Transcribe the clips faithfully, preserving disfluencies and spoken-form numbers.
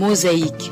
Mosaïque.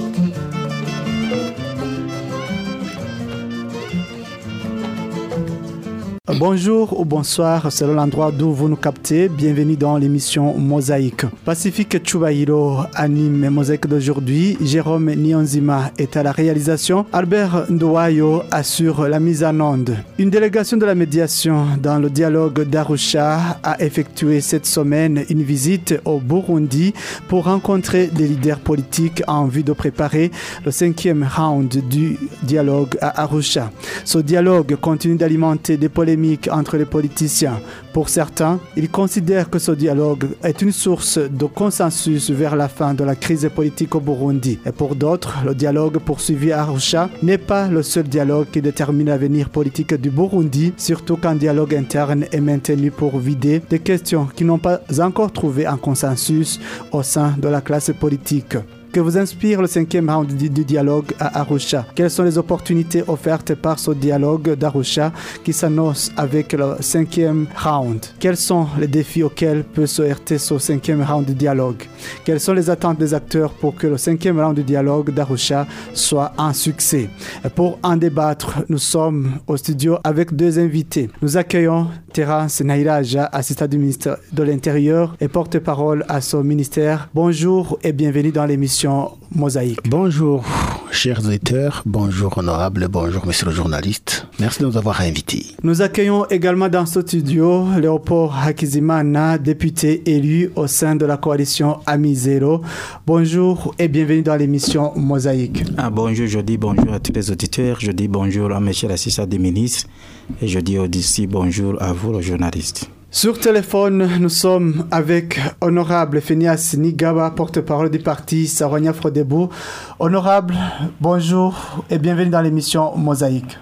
Bonjour ou bonsoir, selon l'endroit d'où vous nous captez. Bienvenue dans l'émission Mosaïque. Pacifique Chubahiro anime Mosaïque d'aujourd'hui. Jérôme Nionzima est à la réalisation. Albert Ndowayo assure la mise en onde. Une délégation de la médiation dans le dialogue d'Arusha a effectué cette semaine une visite au Burundi pour rencontrer des leaders politiques en vue de préparer le cinquième round du dialogue à Arusha. Ce dialogue continue d'alimenter des polémiques entre les politiciens. Pour certains, ils considèrent que ce dialogue est une source de consensus vers la fin de la crise politique au Burundi. Et pour d'autres, le dialogue poursuivi à Arusha n'est pas le seul dialogue qui détermine l'avenir politique du Burundi, surtout qu'un dialogue interne est maintenu pour vider des questions qui n'ont pas encore trouvé un consensus au sein de la classe politique. Que vous inspire le cinquième round du, du dialogue à Arusha? Quelles sont les opportunités offertes par ce dialogue d'Arusha qui s'annonce avec le cinquième round? Quels sont les défis auxquels peut se heurter ce cinquième round du dialogue? Quelles sont les attentes des acteurs pour que le cinquième round du dialogue d'Arusha soit un succès? Et pour en débattre, nous sommes au studio avec deux invités. Nous accueillons Terence Nairaja, assistant du ministre de l'Intérieur et porte-parole à son ministère. Bonjour et bienvenue dans l'émission Mosaïque. Bonjour, chers auditeurs, bonjour honorable, bonjour monsieur le journaliste. Merci de nous avoir invités. Nous accueillons également dans ce studio Léopold Hakizimana, député élu au sein de la coalition Amizero. Bonjour et bienvenue dans l'émission Mosaïque. Ah, bonjour, je dis bonjour à tous les auditeurs, je dis bonjour à monsieur l'assistant du ministre et je dis aussi bonjour à vous, le journaliste. Sur téléphone, nous sommes avec Honorable Phineas Nigaba, porte-parole du parti Sarwania Frodebo. Honorable, bonjour et bienvenue dans l'émission Mosaïque.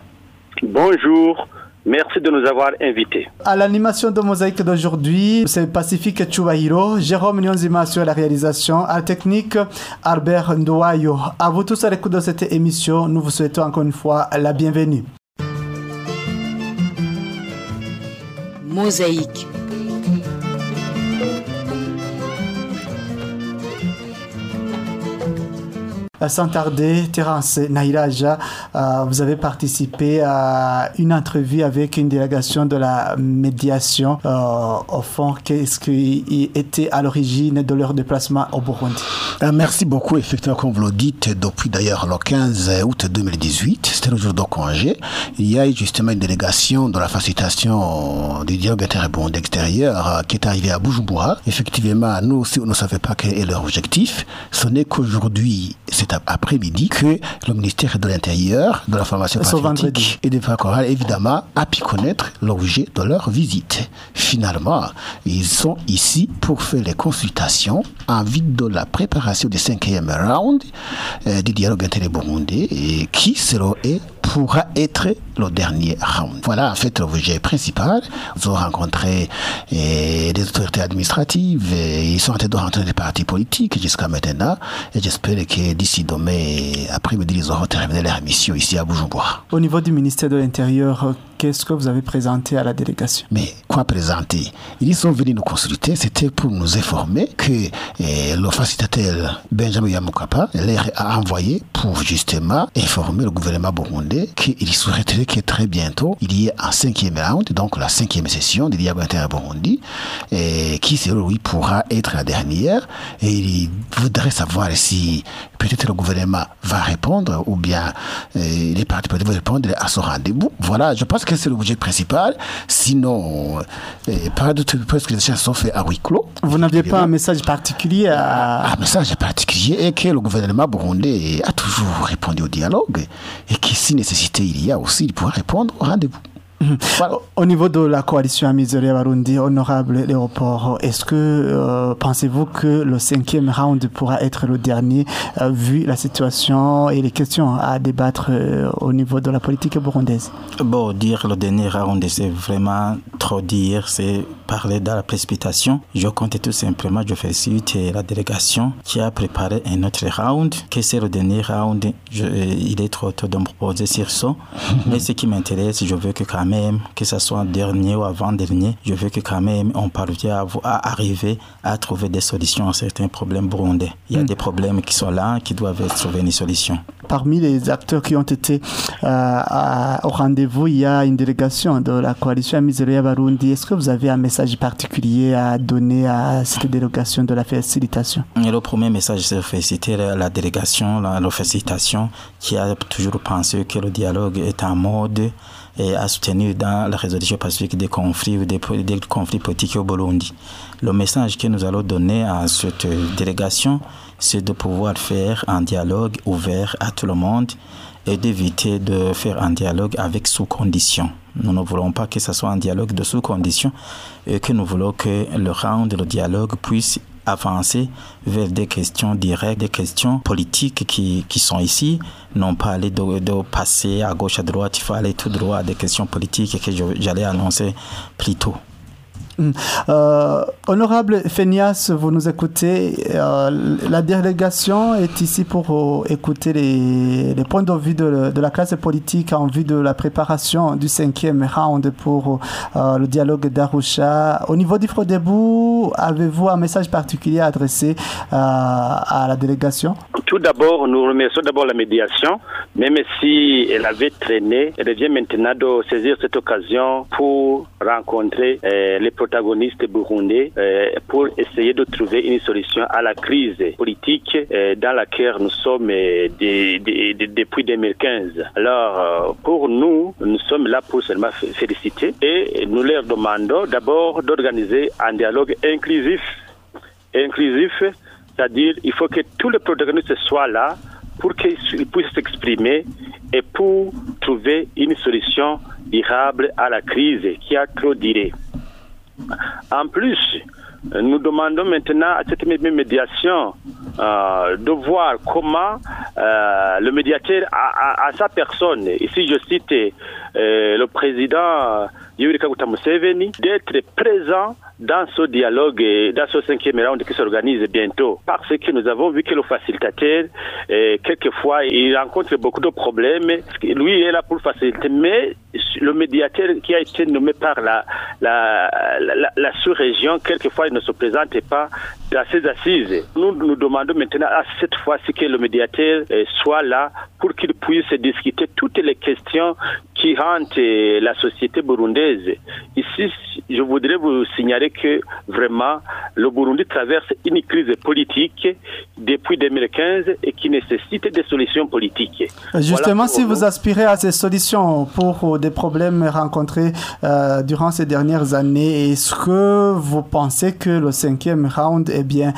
Bonjour, merci de nous avoir invités. À l'animation de Mosaïque d'aujourd'hui, c'est Pacifique Chubahiro, Jérôme Nionzima sur la réalisation, à la technique Albert Ndowayo. À vous tous à l'écoute de cette émission, nous vous souhaitons encore une fois la bienvenue. Mosaïque. Sans tarder, Terence Nairaja, euh, vous avez participé à une entrevue avec une délégation de la médiation. Euh, au fond, qu'est-ce qui était à l'origine de leur déplacement au Burundi? euh, Merci beaucoup. Effectivement, comme vous le dites, depuis d'ailleurs le quinze août deux mille dix-huit, c'était le jour de congé, il y a eu justement une délégation de la facilitation du dialogue interburundais extérieur euh, qui est arrivée à Bujumbura. Effectivement, nous aussi, on ne savait pas quel est leur objectif. Ce n'est qu'aujourd'hui, c'est après-midi que le ministère de l'Intérieur, de la formation patriotique et des droits coraux, évidemment, a pu connaître l'objet de leur visite. Finalement, ils sont ici pour faire les consultations en vue de la préparation du cinquième round euh, du dialogue interburundais et qui, selon eux, pourra être le dernier round. Voilà en fait l'objet principal. Ils ont rencontré eh, des autorités administratives, et ils sont en train de rencontrer des partis politiques jusqu'à maintenant et j'espère que d'ici demain après-midi ils auront terminé leur mission ici à Bujumbura. Au niveau du ministère de l'Intérieur, qu'est-ce que vous avez présenté à la délégation? Mais quoi présenter? Ils sont venus nous consulter, c'était pour nous informer que eh, le facilitateur Benjamin Yamukapa leur a envoyé pour justement informer le gouvernement burundais qu'il souhaiterait que très bientôt il y ait un cinquième round, donc la cinquième session du dialogue interburundi, et qui selon lui pourra être la dernière, et il voudrait savoir si peut-être le gouvernement va répondre ou bien eh, les partis politiques vont répondre à ce rendez-vous. Voilà, je pense que c'est l'objet principal. Sinon, eh, par d'autres, presque les échanges sont faits à huis clos. Vous n'aviez pas un message particulier à... Un message particulier est que le gouvernement burundais a toujours répondu au dialogue et que si nécessité il y a aussi, il pourra répondre au rendez-vous. Voilà. Au niveau de la coalition Amizero Barundi, honorable Léopold, est-ce que euh, pensez-vous que le cinquième round pourra être le dernier, euh, vu la situation et les questions à débattre euh, au niveau de la politique burundaise? Bon, dire le dernier round, c'est vraiment trop dire. C'est parler dans la précipitation. Je compte tout simplement, je félicite la délégation qui a préparé un autre round, que c'est le dernier round. Je, il est trop tôt de me proposer sur ça. Mais ce qui m'intéresse, je veux que quand même, que ce soit dernier ou avant-dernier, je veux que quand même on parvienne à, à arriver à trouver des solutions à certains problèmes burundais. Il y a mm. des problèmes qui sont là, qui doivent trouver une solution. Parmi les acteurs qui ont été euh, à, au rendez-vous, il y a une délégation de la coalition Amizero Barundi. Est-ce que vous avez un message particulier à donner à cette délégation de la facilitation? Et le premier message, c'est de féliciter la délégation, la, la facilitation, qui a toujours pensé que le dialogue est en mode et à soutenir dans la résolution pacifique des conflits ou des, des conflits politiques au Burundi. Le message que nous allons donner à cette délégation, c'est de pouvoir faire un dialogue ouvert à tout le monde et d'éviter de faire un dialogue avec sous-conditions. Nous ne voulons pas que ce soit un dialogue de sous-conditions et que nous voulons que le round, le dialogue puisse avancer vers des questions directes, des questions politiques qui, qui sont ici, non pas aller de, de passer à gauche, à droite, il faut aller tout droit à des questions politiques que je, j'allais annoncer plus tôt. Euh, honorable Phénias, vous nous écoutez. Euh, la délégation est ici pour euh, écouter les, les points de vue de, de la classe politique en vue de la préparation du cinquième round pour euh, le dialogue d'Arusha. Au niveau du Frodebou, avez-vous un message particulier à adresser euh, à la délégation? Tout d'abord, nous remercions d'abord la médiation, même si elle avait traîné, elle vient maintenant de saisir cette occasion pour rencontrer euh, les protagonistes burundais euh, pour essayer de trouver une solution à la crise politique euh, dans laquelle nous sommes euh, de, de, de, depuis deux mille quinze. Alors, euh, pour nous, nous sommes là pour seulement féliciter et nous leur demandons d'abord d'organiser un dialogue inclusif. Inclusif, c'est-à-dire il faut que tous les protagonistes soient là pour qu'ils puissent s'exprimer et pour trouver une solution durable à la crise qui a trop duré. En plus, nous demandons maintenant à cette même médiation euh, de voir comment euh, le médiateur à, à, à sa personne, ici je cite euh, le président Yoweri Kaguta Museveni, d'être présent dans ce dialogue, dans ce cinquième round qui s'organise bientôt. Parce que nous avons vu que le facilitateur, eh, quelquefois, il rencontre beaucoup de problèmes. Lui est là pour faciliter, mais le médiateur qui a été nommé par la, la, la, la sous-région, quelquefois, il ne se présente pas dans ses assises. Nous nous demandons maintenant à cette fois-ci que le médiateur eh, soit là pour qu'il puisse discuter toutes les questions qui hantent eh, la société burundaise. Ici, je voudrais vous signaler que vraiment le Burundi traverse une crise politique depuis deux mille quinze et qui nécessite des solutions politiques. Justement, voilà si nous. vous aspirez à ces solutions pour des problèmes rencontrés euh, durant ces dernières années, est-ce que vous pensez que le cinquième round est bien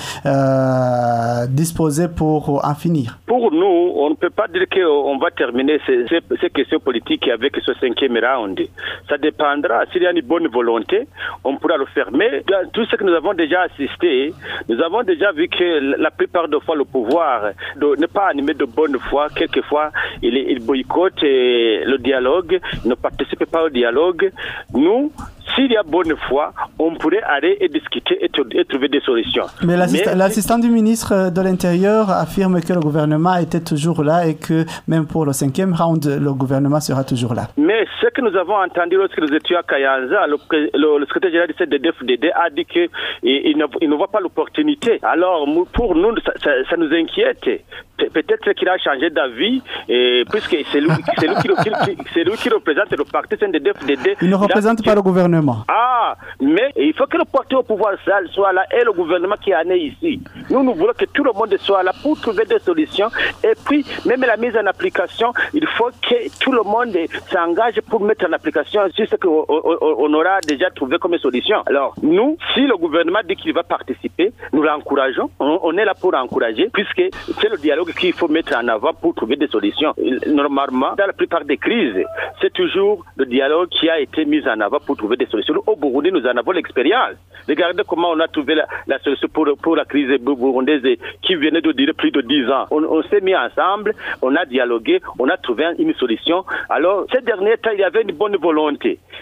euh, disposé pour en finir? Pour nous, on ne peut pas dire qu'on va terminer ces, ces, ces questions politiques avec ce cinquième round. Ça dépendra. S'il y a une bonne volonté, on pourra le faire. Mais dans tout ce que nous avons déjà assisté, nous avons déjà vu que la plupart des fois le pouvoir n'est pas animé de bonne foi. Quelquefois, il, il boycotte le dialogue, il ne participe pas au dialogue. Nous, s'il y a bonne foi, on pourrait aller et discuter et, et trouver des solutions. Mais l'assistant, Mais l'assistant du ministre de l'Intérieur affirme que le gouvernement était toujours là et que même pour le cinquième round, le gouvernement sera toujours là. Mais ce que nous avons entendu lorsque nous étions à Kayanza, le, le, le secrétaire général du C D F D D a dit qu'il ne, il ne voit pas l'opportunité. Alors pour nous, ça, ça, ça nous inquiète. Peut-être qu'il a changé d'avis, et, puisque c'est lui, c'est, lui qui, c'est lui qui représente le parti C D F D D. Il ne représente pas le gouvernement. Ah, mais il faut que le parti au pouvoir soit là et le gouvernement qui est né ici. Nous, nous voulons que tout le monde soit là pour trouver des solutions. Et puis, même la mise en application, il faut que tout le monde s'engage pour mettre en application sur ce qu'on on aura déjà trouvé comme solution. Alors, nous, si le gouvernement dit qu'il va participer, nous l'encourageons. On, on est là pour encourager, puisque c'est le dialogue qu'il faut mettre en avant pour trouver des solutions. Normalement, dans la plupart des crises, c'est toujours le dialogue qui a été mis en avant pour trouver des solutions. Au Burundi, nous en avons l'expérience. Regardez comment on a trouvé la, la solution pour, pour la crise burundaise qui venait de durer plus de dix ans. On, on s'est mis ensemble, on a dialogué, on a trouvé une solution. Alors, ces derniers temps, il y avait une bonne volonté.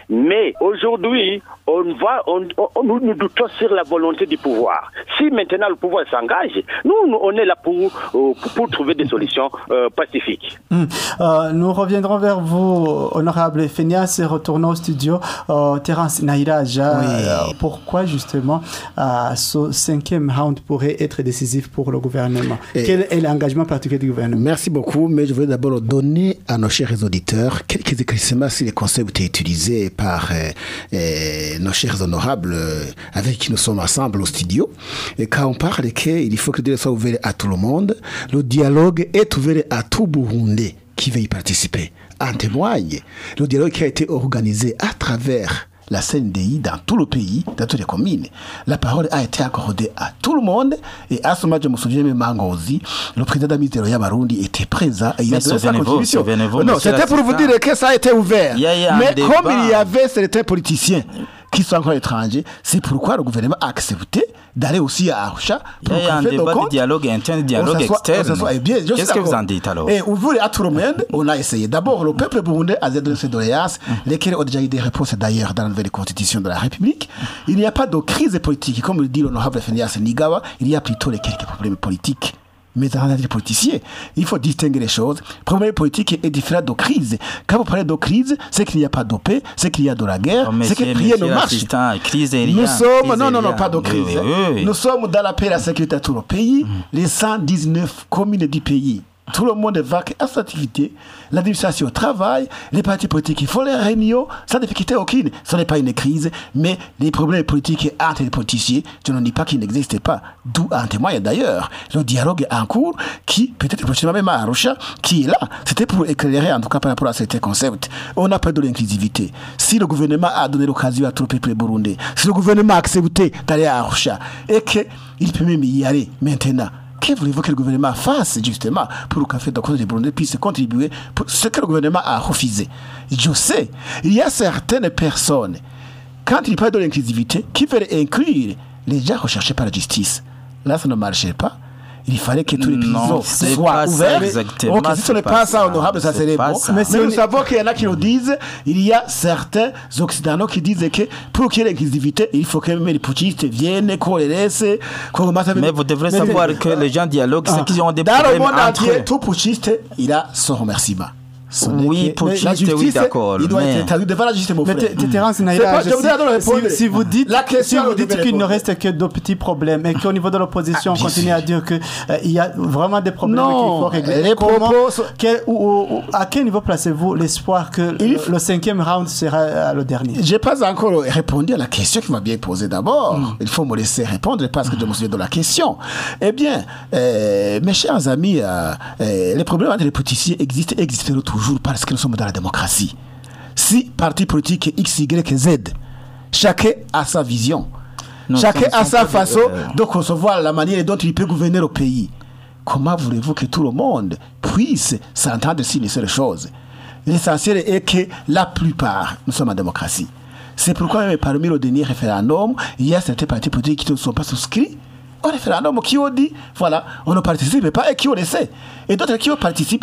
Mais aujourd'hui, on va, on, on, nous nous doutons sur la volonté du pouvoir. Si maintenant le pouvoir s'engage, nous, on est là pour, pour, pour trouver des solutions euh, pacifiques. Mmh. Euh, nous reviendrons vers vous, honorable Phénias, et retournons au studio. Euh, Terence Nairaja, oui. euh, pourquoi justement euh, ce cinquième round pourrait être décisif pour le gouvernement? Et quel est l'engagement particulier du gouvernement? Merci beaucoup, mais je voudrais d'abord donner à nos chers auditeurs quelques éclaircissements sur les concepts utilisés par euh, euh, nos chers honorables euh, avec qui nous sommes ensemble au studio. Et quand on parle qu'il faut que le dialogue soit ouvert à tout le monde, le dialogue est ouvert à tout Burundais qui veut y participer. En témoigne le dialogue qui a été organisé à travers la C N D I dans tout le pays, dans toutes les communes. La parole a été accordée à tout le monde. Et à ce moment, je me souviens même Mangozi, le président d'Amitié Roya Barundi était présent. Et il a donné sa contribution. Non, c'était pour vous dire que ça a été ouvert. Il y a, il y a Mais comme débat. Il y avait certains politiciens qui sont encore étrangers, c'est pourquoi le gouvernement a accepté d'aller aussi à Arusha. Il y a un débat de dialogue interne, dialogue externe. Qu'est-ce que vous en dites alors? Et ouvrir à tout le monde, on a essayé. D'abord, le peuple burundais a donné ses doléances, lesquelles ont déjà eu des réponses d'ailleurs dans la nouvelle constitution de la République. Il n'y a pas de crise politique. Comme le dit l'honorable Phénias Nigawa, il y a plutôt les quelques problèmes politiques. Mais dans les politiciens, il faut distinguer les choses. Le problème politique est différent de crise. Quand vous parlez de crise, c'est qu'il n'y a pas de paix, c'est qu'il y a de la guerre, oh, c'est que rien ne marche. Crise et Nous rien, sommes, crise non, non, non, pas de crise. Oui, oui, oui. Nous sommes dans la paix et la sécurité à tout le pays, mm. les cent dix-neuf communes du pays. Tout le monde va à sa activité, l'administration travaille, les partis politiques font les réunions sans difficulté aucune. Ce n'est pas une crise, mais les problèmes politiques entre les politiciens, je ne dis pas qu'ils n'existent pas. D'où en témoigne d'ailleurs le dialogue en cours qui, peut-être prochainement même à Arusha, qui est là. C'était pour éclairer en tout cas par rapport à certains concepts. On a pas de l'inclusivité. Si le gouvernement a donné l'occasion à tout le peuple burundais, si le gouvernement a accepté d'aller à Arusha et qu'il peut même y aller maintenant, que voulez-vous que le gouvernement fasse justement pour que le café de Côte des Burundais puisse contribuer pour ce que le gouvernement a refusé? Je sais, il y a certaines personnes, quand il parle de l'inclusivité, qui veulent inclure les gens recherchés par la justice. Là, ça ne marchait pas. Il fallait que tous les prisons soient ouverts. Ok, si ce n'est pas ça, honorable, ça serait bon. Mais, Mais nous savons qu'il y en a qui nous disent, il y a certains occidentaux qui disent que pour qu'il y ait l'inclusivité, il faut que même les putschistes viennent, qu'on les laisse, qu'on commence à... Mais vous devrez Mais savoir que les gens dialoguent, c'est qu'ils ont des dans problèmes entre eux. Dans le monde entier, eux. Tout putschiste, il a son remerciement. Oui, pour la justice, oui, d'accord. Il doit mais... être établi devant la justice, mon frère. Mais Terence Nairaja, si, si vous dites, la question, si vous dites qu'il ne reste que de petits problèmes et qu'au niveau de l'opposition, ah, on continue sûr. à dire qu'il euh, y a vraiment des problèmes qu'il faut régler. Les Comment, propos... quel, ou, ou, à quel niveau placez-vous l'espoir que le, le cinquième round sera le dernier? Je n'ai pas encore répondu à la question qui m'a bien posée d'abord. Mm. Il faut me laisser répondre parce que mm. je me souviens de la question. Eh bien, euh, mes chers amis, euh, euh, les problèmes entre les politiciens existent et existeront toujours parce que nous sommes dans la démocratie. Si parti politique X, Y, Z, chacun a sa vision, non, chacun a sa façon euh... de concevoir la manière dont il peut gouverner le pays. Comment voulez-vous que tout le monde puisse s'entendre sur les seules choses? L'essentiel est que la plupart, nous sommes en démocratie. C'est pourquoi même parmi le dernier référendum, il y a certains partis politiques qui ne sont pas souscrits au référendum, qui ont dit, voilà, on ne participe pas et qui ont laissé. Et d'autres qui ont participé.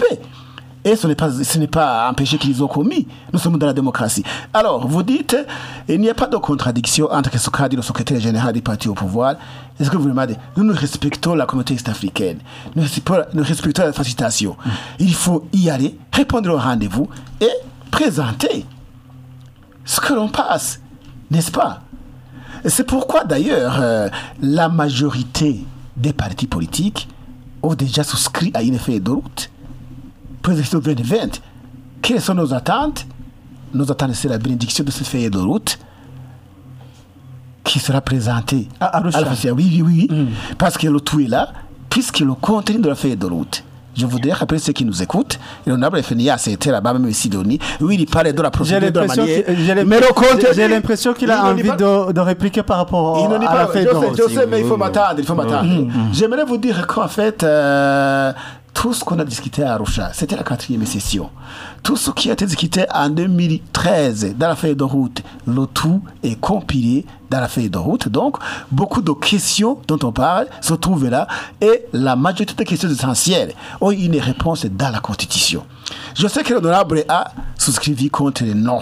Et ce n'est pas, ce n'est pas empêché qu'ils ont commis. Nous sommes dans la démocratie. Alors, vous dites, il n'y a pas de contradiction entre ce qu'a dit le secrétaire général du parti au pouvoir. Est-ce que vous me dites, nous nous respectons la communauté est-africaine. Nous respectons, nous respectons la facilitation. Mm. Il faut y aller, répondre au rendez-vous et présenter ce que l'on passe. N'est-ce pas? C'est pourquoi, d'ailleurs, euh, la majorité des partis politiques ont déjà souscrit à une feuille de route. Président vingt vingt, quelles sont nos attentes? Nos attentes, c'est la bénédiction de cette feuille de route qui sera présentée à Arusha. Oui, oui, oui. Mm. Parce que le tout est là, puisque le contenu de la feuille de route. Je voudrais rappeler ceux qui nous écoutent. L'honorable Phénias était là-bas, même ici, Sidonie. Oui, il parlait de la procédure de la manière. Mais le contenu. J'ai l'impression qu'il a envie de, de répliquer par rapport il à la feuille de route. Je sais, mais il faut m'attendre. Il faut m'attendre. Mm. J'aimerais vous dire qu'en fait, euh, tout ce qu'on a discuté à Arusha, c'était la quatrième session. Tout ce qui a été discuté en deux mille treize dans la feuille de route, le tout est compilé dans la feuille de route. Donc, beaucoup de questions dont on parle se trouvent là et la majorité des questions essentielles ont une réponse dans la Constitution. Je sais que l'honorable a souscrit contre le non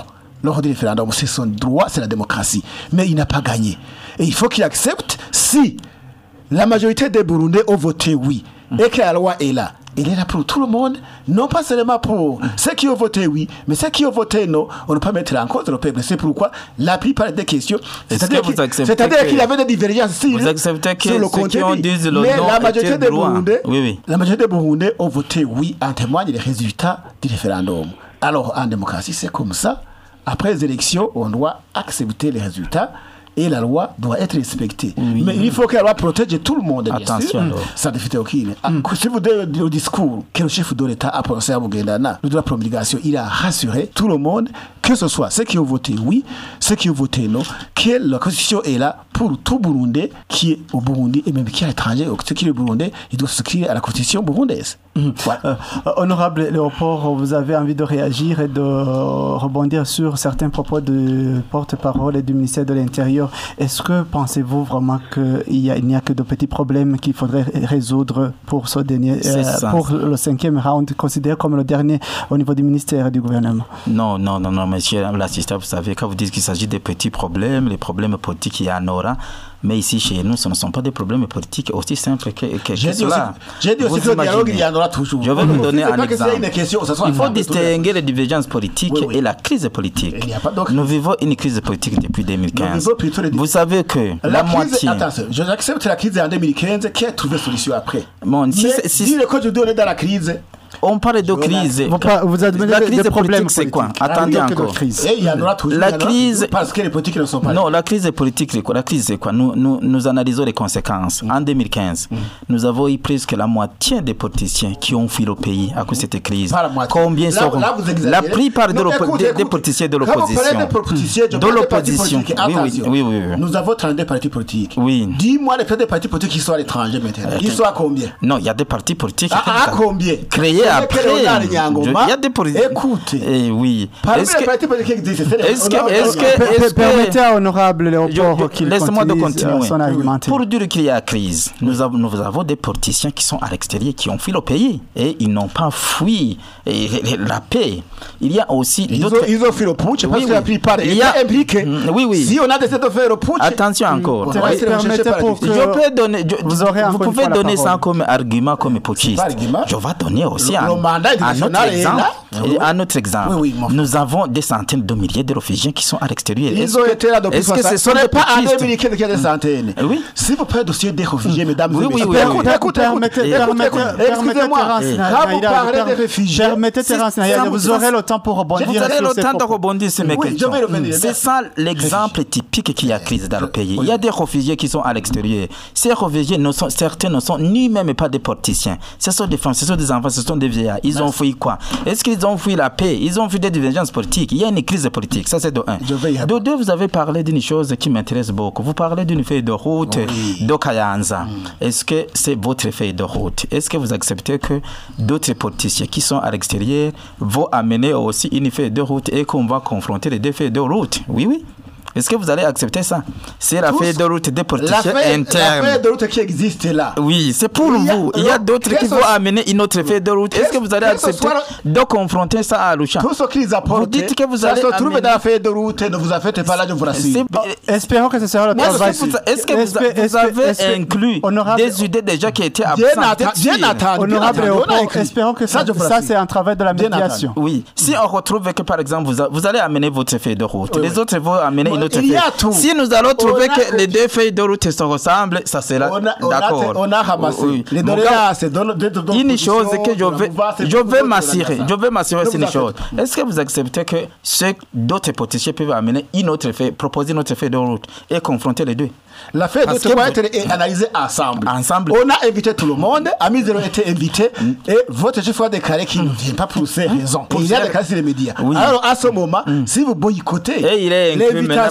lors du référendum. C'est son droit, c'est la démocratie. Mais il n'a pas gagné. Et il faut qu'il accepte si la majorité des Burundais ont voté oui et que la loi est là. Il est là pour tout le monde, non pas seulement pour ceux qui ont voté oui, mais ceux qui ont voté non, on ne peut pas mettre en cause le peuple. C'est pourquoi la plupart des questions, c'est-à-dire qu'il, c'est-à-dire qu'il y avait des divergences sur, vous acceptez que sur le contenu, le mais la majorité des Burundais, oui, oui. la majorité des Burundais ont voté oui, en témoigne les résultats du référendum. Alors en démocratie, c'est comme ça. Après les élections, on doit accepter les résultats. Et la loi doit être respectée. Oui. Mais il faut que la loi protège tout le monde, bien Attention, sûr. Ça défie aucune. Mm. Si vous donnez le discours que le chef de l'État a prononcé à Bougendana, le droit de promulgation, il a rassuré tout le monde, que ce soit ceux qui ont voté oui, ceux qui ont voté non, que la Constitution est là pour tout Burundais qui est au Burundi et même qui est à l'étranger, ceux qui sont au Burundi, ils doivent s'inscrire à la Constitution burundaise. Mmh. Voilà. Euh, honorable Léopold, vous avez envie de réagir et de rebondir sur certains propos de porte-parole et du ministère de l'Intérieur. Est-ce que pensez-vous vraiment qu'il y a, il n'y a que de petits problèmes qu'il faudrait résoudre pour ce dernier, euh, pour le cinquième round, considéré comme le dernier au niveau du ministère et du gouvernement? Non, non, non, non, monsieur l'assistant, vous savez, quand vous dites qu'il s'agit de petits problèmes, les problèmes politiques, il y en aura. Mais ici, chez nous, ce ne sont pas des problèmes politiques aussi simples que, que, j'ai que dit cela. Aussi, j'ai dit aussi que le dialogue, il y en aura toujours. Je vais vous donner un exemple. Question, il faut distinguer les divergences politiques oui, oui. et la crise politique. Donc... Nous vivons une crise politique depuis deux mille quinze. Les... Vous savez que la, la moitié... Crise, attention, j'accepte la crise en deux mille quinze qui a trouvé solution après. Bon, si, Mais si, si le code de est dans la crise... On parle de crise. Vous, vous admettez la crise des problèmes c'est quoi? Attendez encore. Et il y en aura toujours. La crise, parce que les politiques ne sont pas. Non, la crise politique, c'est quoi? La crise, c'est quoi? Nous, nous, nous analysons les conséquences. Mm. En deux mille quinze, mm. nous avons eu presque la moitié des politiciens qui ont fui le pays à cause de cette crise. Pas la moitié. Combien là, seront là, la plupart non, de écoute, des, écoute, des politiciens de l'opposition? De l'opposition. Oui, oui, oui, oui, oui. Nous avons trente-deux partis politiques. Oui. Dis-moi les des partis politiques qui sont à l'étranger maintenant. Ils sont à combien? Non, il y a des partis politiques. À combien? Créés après. Il y a des politiques. Écoutez. Eh oui. Est-ce que, est-ce que, est-ce que, est-ce permettez à honorable Léopold qu'il laisse-moi de continuer. Son argumentaire. Pour dire qu'il y a crise, nous avons, nous avons des politiciens qui sont à l'extérieur, qui ont fui le pays et ils n'ont pas fui et, la paix. Il y a aussi ils d'autres. Ont, ils ont fui le putsch parce oui, que la plupart il y a impliqué. Oui, oui. Si on a décidé de faire le putsch. Attention encore. Oui, permettez pour que je peux donner. Je, vous aurez vous pouvez donner ça comme argument comme putschiste. Je vais donner aussi un, un autre exemple. Et un autre exemple, oui, oui, nous avons des centaines de milliers de réfugiés qui sont à l'extérieur. Ils est-ce ont que, été là depuis est-ce que ce sont n'est pas en deux mille quinze qu'il y a des centaines? Oui. Si vous parlez dossier des réfugiés, mesdames oui, et messieurs, oui, oui, écoutez, écoutez, écoutez, excusez-moi, quand vous parlez des réfugiés, permettez Terence Nahia, vous aurez le temps pour rebondir. Vous aurez le temps de rebondir sur mes questions. C'est ça l'exemple typique qu'il y a crise dans le pays. Il y a des réfugiés qui sont à l'extérieur. Ces réfugiés, certains ne sont ni même pas des politiciens. Ce sont des femmes, ce sont des enfants, ce sont des vieillards. Ils ont fui quoi? Est-ce qu'ils ont fui la paix? Ils ont fui des divergences politiques. Il y a une crise politique. Ça, c'est de un. De deux, vous avez parlé d'une chose qui m'intéresse beaucoup. Vous parlez d'une feuille de route oui. de Kayanza. Mm. Est-ce que c'est votre feuille de route? Est-ce que vous acceptez que d'autres politiciens qui sont à l'extérieur vont amener aussi une feuille de route et qu'on va confronter les deux feuilles de route? Oui, oui. Est-ce que vous allez accepter ça? C'est la feuille de route des politiciens internes. La feuille de route qui existe là. Oui, c'est pour il vous. Il y a d'autres qui vont amener une autre feuille de route. Est-ce que vous allez accepter de confronter ça à Arusha? Tout ce qu'ils apportent, vous dites que vous allez ça se trouve dans la feuille de route. Ne vous affectez pas là, je vous rassure. Espérons que ce sera le travail. Est-ce que vous avez inclus des idées déjà qui étaient absentes? Bien entendu. Honorable Léopold, espérons que ça, c'est un travail de la médiation. Oui. Si on retrouve que, par exemple, vous allez amener votre feuille de route, les autres vont amener une Il y a tout. Si nous allons trouver a, que les deux feuilles de route se ressemblent, ça sera d'accord. On a ramassé. Oui. Les données là, c'est dans, dans, dans une chose que je vais, je vais m'assurer. Je vais m'assurer c'est une chose. Est-ce que vous acceptez que ceux d'autres politiciens peuvent amener une autre feuille, proposer une autre feuille de route et confronter les deux? La feuille de route doit être analysée ensemble. Ensemble. On a invité tout le monde. Amis ont été invités et votre chef a déclaré qu'il ne vient pas pour ces raisons. Il a déclaré sur les médias. Alors à ce moment, si vous boycottez l'invitation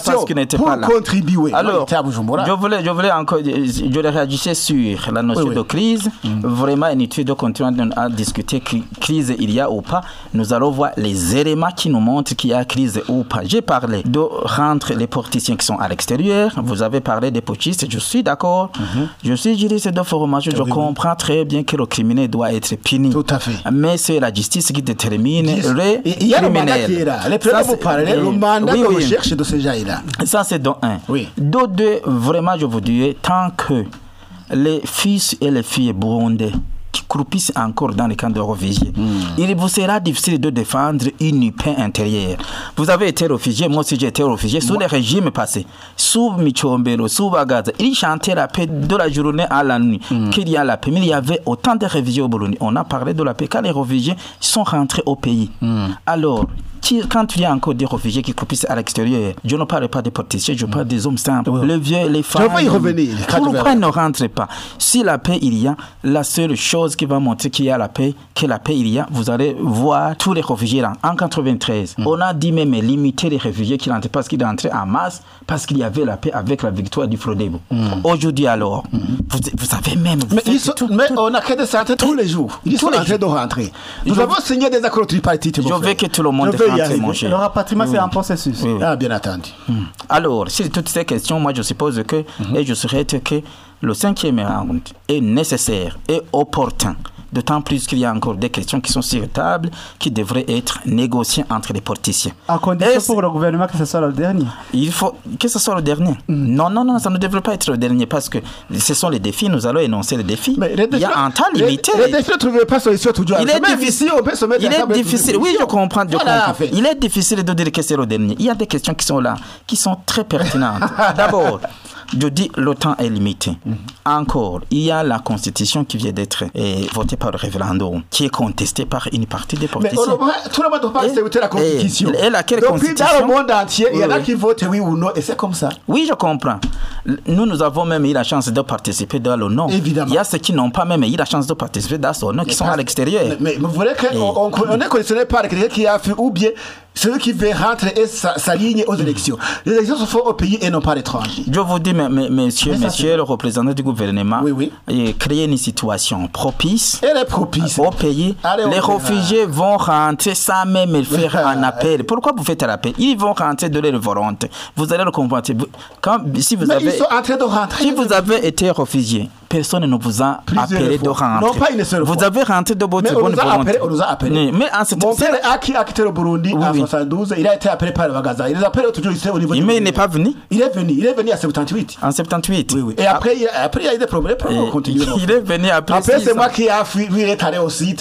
parce qu'il n'était pour pas là. contribuer. Alors, à Bujumbura. je voulais, je voulais encore, je réagissais sur la notion oui, oui. de crise. Mm. Vraiment, inutile de continuer à discuter crise il y a ou pas. Nous allons voir les éléments qui nous montrent qu'il y a crise ou pas. J'ai parlé de rendre les politiciens qui sont à l'extérieur. Vous avez parlé des putschistes. Je suis d'accord. Mm-hmm. Je suis juriste de formation. Je oui, comprends oui. très bien que le criminel doit être puni. Tout à fait. Mais c'est la justice qui détermine Just... le il y a criminel. Le mandat qui est là. Les preuves vous parlez. Le mandat oui, de oui. recherche de ce genre-là. Ça, c'est dans un. Oui. Dans deux, vraiment, je vous dirais, tant que les fils et les filles burundais qui croupissent encore dans les camps de réfugiés, mm. il vous sera difficile de défendre une paix intérieure. Vous avez été réfugié, moi aussi j'ai été réfugié, sous les régimes passés, sous Michombero, sous Bagaza, ils chantaient la paix de la journée à la nuit, mm. qu'il y a la paix, mais il y avait autant de réfugiés au Burundi. On a parlé de la paix quand les réfugiés sont rentrés au pays. Mm. Alors, quand il y a encore des réfugiés qui croupissent à l'extérieur, je ne parle pas des politiciens, je parle des hommes simples, oui. les vieux, les femmes. Je vais y revenir. Pourquoi ne rentrez pas? Si la paix il y a, la seule chose qui va montrer qu'il y a la paix, que la paix il y a, vous allez voir tous les réfugiés là. En quatre-vingt-treize, mm. on a dit même limiter les réfugiés qui rentraient parce qu'ils rentraient en masse, parce qu'il y avait la paix avec la victoire du Frodebo. Mm. Aujourd'hui alors, mm. vous, vous avez même... Vous mais, sont, tout, mais tout, on a que des centaines tous les jours. Ils sont en train de rentrer. Nous je, avons signé des accords tripartites. Je veux que tout le monde... Le rapatriement, oui. c'est un processus. Oui, oui. Ah, bien entendu. Mm. Alors, sur toutes ces questions, moi, je suppose que, mm-hmm. et je souhaite que le cinquième round est nécessaire et opportun. D'autant plus qu'il y a encore des questions qui sont sur la table, qui devraient être négociées entre les politiciens. À condition pour le gouvernement que ce soit le dernier. Il faut que ce soit le dernier. Mm. Non, non, non, ça ne devrait pas être le dernier parce que ce sont les défis. Nous allons énoncer les défis. Mais les défis il y a un temps limité. Les, les défis ne trouvent pas solution toujours. Il est difficile. On peut se mettre il est difficile. Oui, je comprends. Je voilà, comprends. Il est difficile de dire que c'est le dernier. Il y a des questions qui sont là, qui sont très pertinentes. D'abord, je dis le temps est limité. Mm-hmm. Encore, il y a la constitution qui vient d'être eh, votée par le référendum, qui est contestée par une partie des politiciens. Mais tout le monde ne doit pas accepter la constitution. Et, et laquelle Donc, constitution? Dans le monde entier, il y en a oui. qui votent oui ou non, et c'est comme ça. Oui, je comprends. Nous, nous avons même eu la chance de participer dans le non. Évidemment. Il y a ceux qui n'ont pas même eu la chance de participer dans ce non, qui mais sont à l'extérieur. Mais, mais vous voulez qu'on on est conditionné par quelqu'un qui a fait, ou bien celui qui veut rentrer et s'aligner aux élections. Les élections se font au pays et non pas à l'étranger. Je vous dis, mais, mais, monsieur, mais monsieur le représentant du gouvernement, oui, oui. Et créer une situation propice, Elle est propice. au pays. Allez, les réfugiés vont rentrer sans même faire un appel. Pourquoi vous faites un appel? Ils vont rentrer de leur volonté. Vous allez le comprendre. Quand, si vous mais avez, ils sont en train de rentrer. Si vous avez été réfugié, personne ne vous a Plusieurs appelé fois. de rentrer. Non, pas une seule vous fois. avez rentré de votre bonne volonté. Appelé, on nous a appelé. Mais en cette Mon père a quitté le Burundi oui, en soixante-douze. Il a été appelé par le Bagaza. Il les appelle toujours ici au niveau du. Mais il n'est pas venu. Il est venu. Il est venu à soixante-dix-huit. En soixante-dix-huit. Oui, oui. Et après, il, après, il y a eu des problèmes. On continue. Il est venu après. Après, c'est moi qui a fui. Lui, il est allé aussi.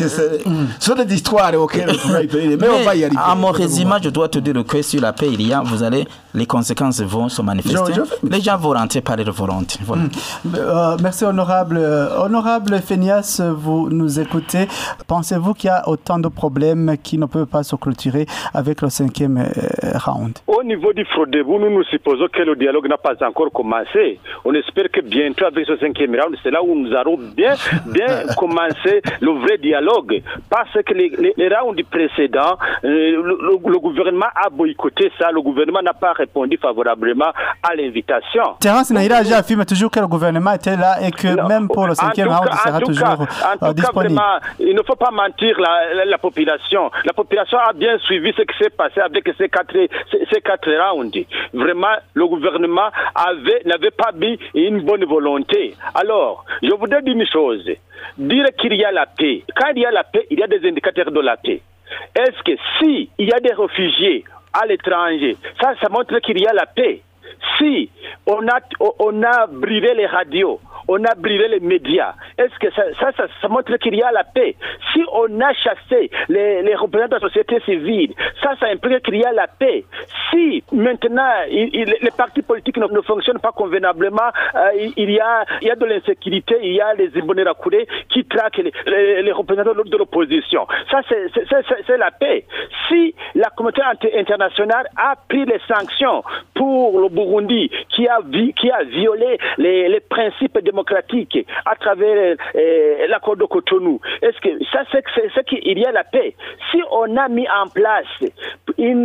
Ce sont des histoires auxquelles on va y aller. Mais on va y arriver. À mon résumé, je dois te dire que sur la paix, il y a, vous allez, les conséquences vont se manifester. Je, je les gens vont rentrer par leur volonté. Voilà. Mm. Euh, merci, honorable. Honorable Fénias, vous nous écoutez. Pensez-vous qu'il y a autant de problèmes qui ne peuvent pas se clôturer avec le cinquième euh, round? Au niveau du Frodebo, nous nous supposons que le dialogue n'a pas encore commencé. On espère que bientôt, avec ce cinquième round, c'est là où nous allons bien, bien commencer le vrai dialogue. Parce que les, les, les rounds précédents, euh, le, le, le gouvernement a boycotté ça. Le gouvernement n'a pas répondu favorablement à l'invitation. Terence Nahira affirme toujours que le gouvernement était là et que non, même pour le cinquième round, il sera toujours cas, euh, disponible. Cas, vraiment, il ne faut pas mentir la, la, la population. La population a bien suivi ce qui s'est passé avec ces quatre, ces, ces quatre rounds. Vraiment, le gouvernement avait, n'avait pas mis une bonne volonté. Alors, je voudrais dire une chose. Dire qu'il y a la paix. Quand il y a la paix, il y a des indicateurs de la paix. Est-ce que si il y a des réfugiés à l'étranger, ça, ça montre qu'il y a la paix. Si on a, on a brûlé les radios, on a brûlé les médias, est-ce que ça, ça, ça, ça montre qu'il y a la paix? Si on a chassé les, les représentants de la société civile, ça, ça implique qu'il y a la paix. Si maintenant il, il, les partis politiques ne, ne fonctionnent pas convenablement, euh, il, il, y a, il y a de l'insécurité, il y a les Imbonerakure qui traquent les, les, les représentants de l'opposition. Ça, c'est, c'est, c'est, c'est la paix. Si la communauté internationale a pris les sanctions pour le Burundi, Burundi qui a, vi, qui a violé les, les principes démocratiques à travers euh, l'accord de Cotonou. Est-ce que ça, c'est, c'est, c'est qu'il y a la paix? Si on a mis en place une,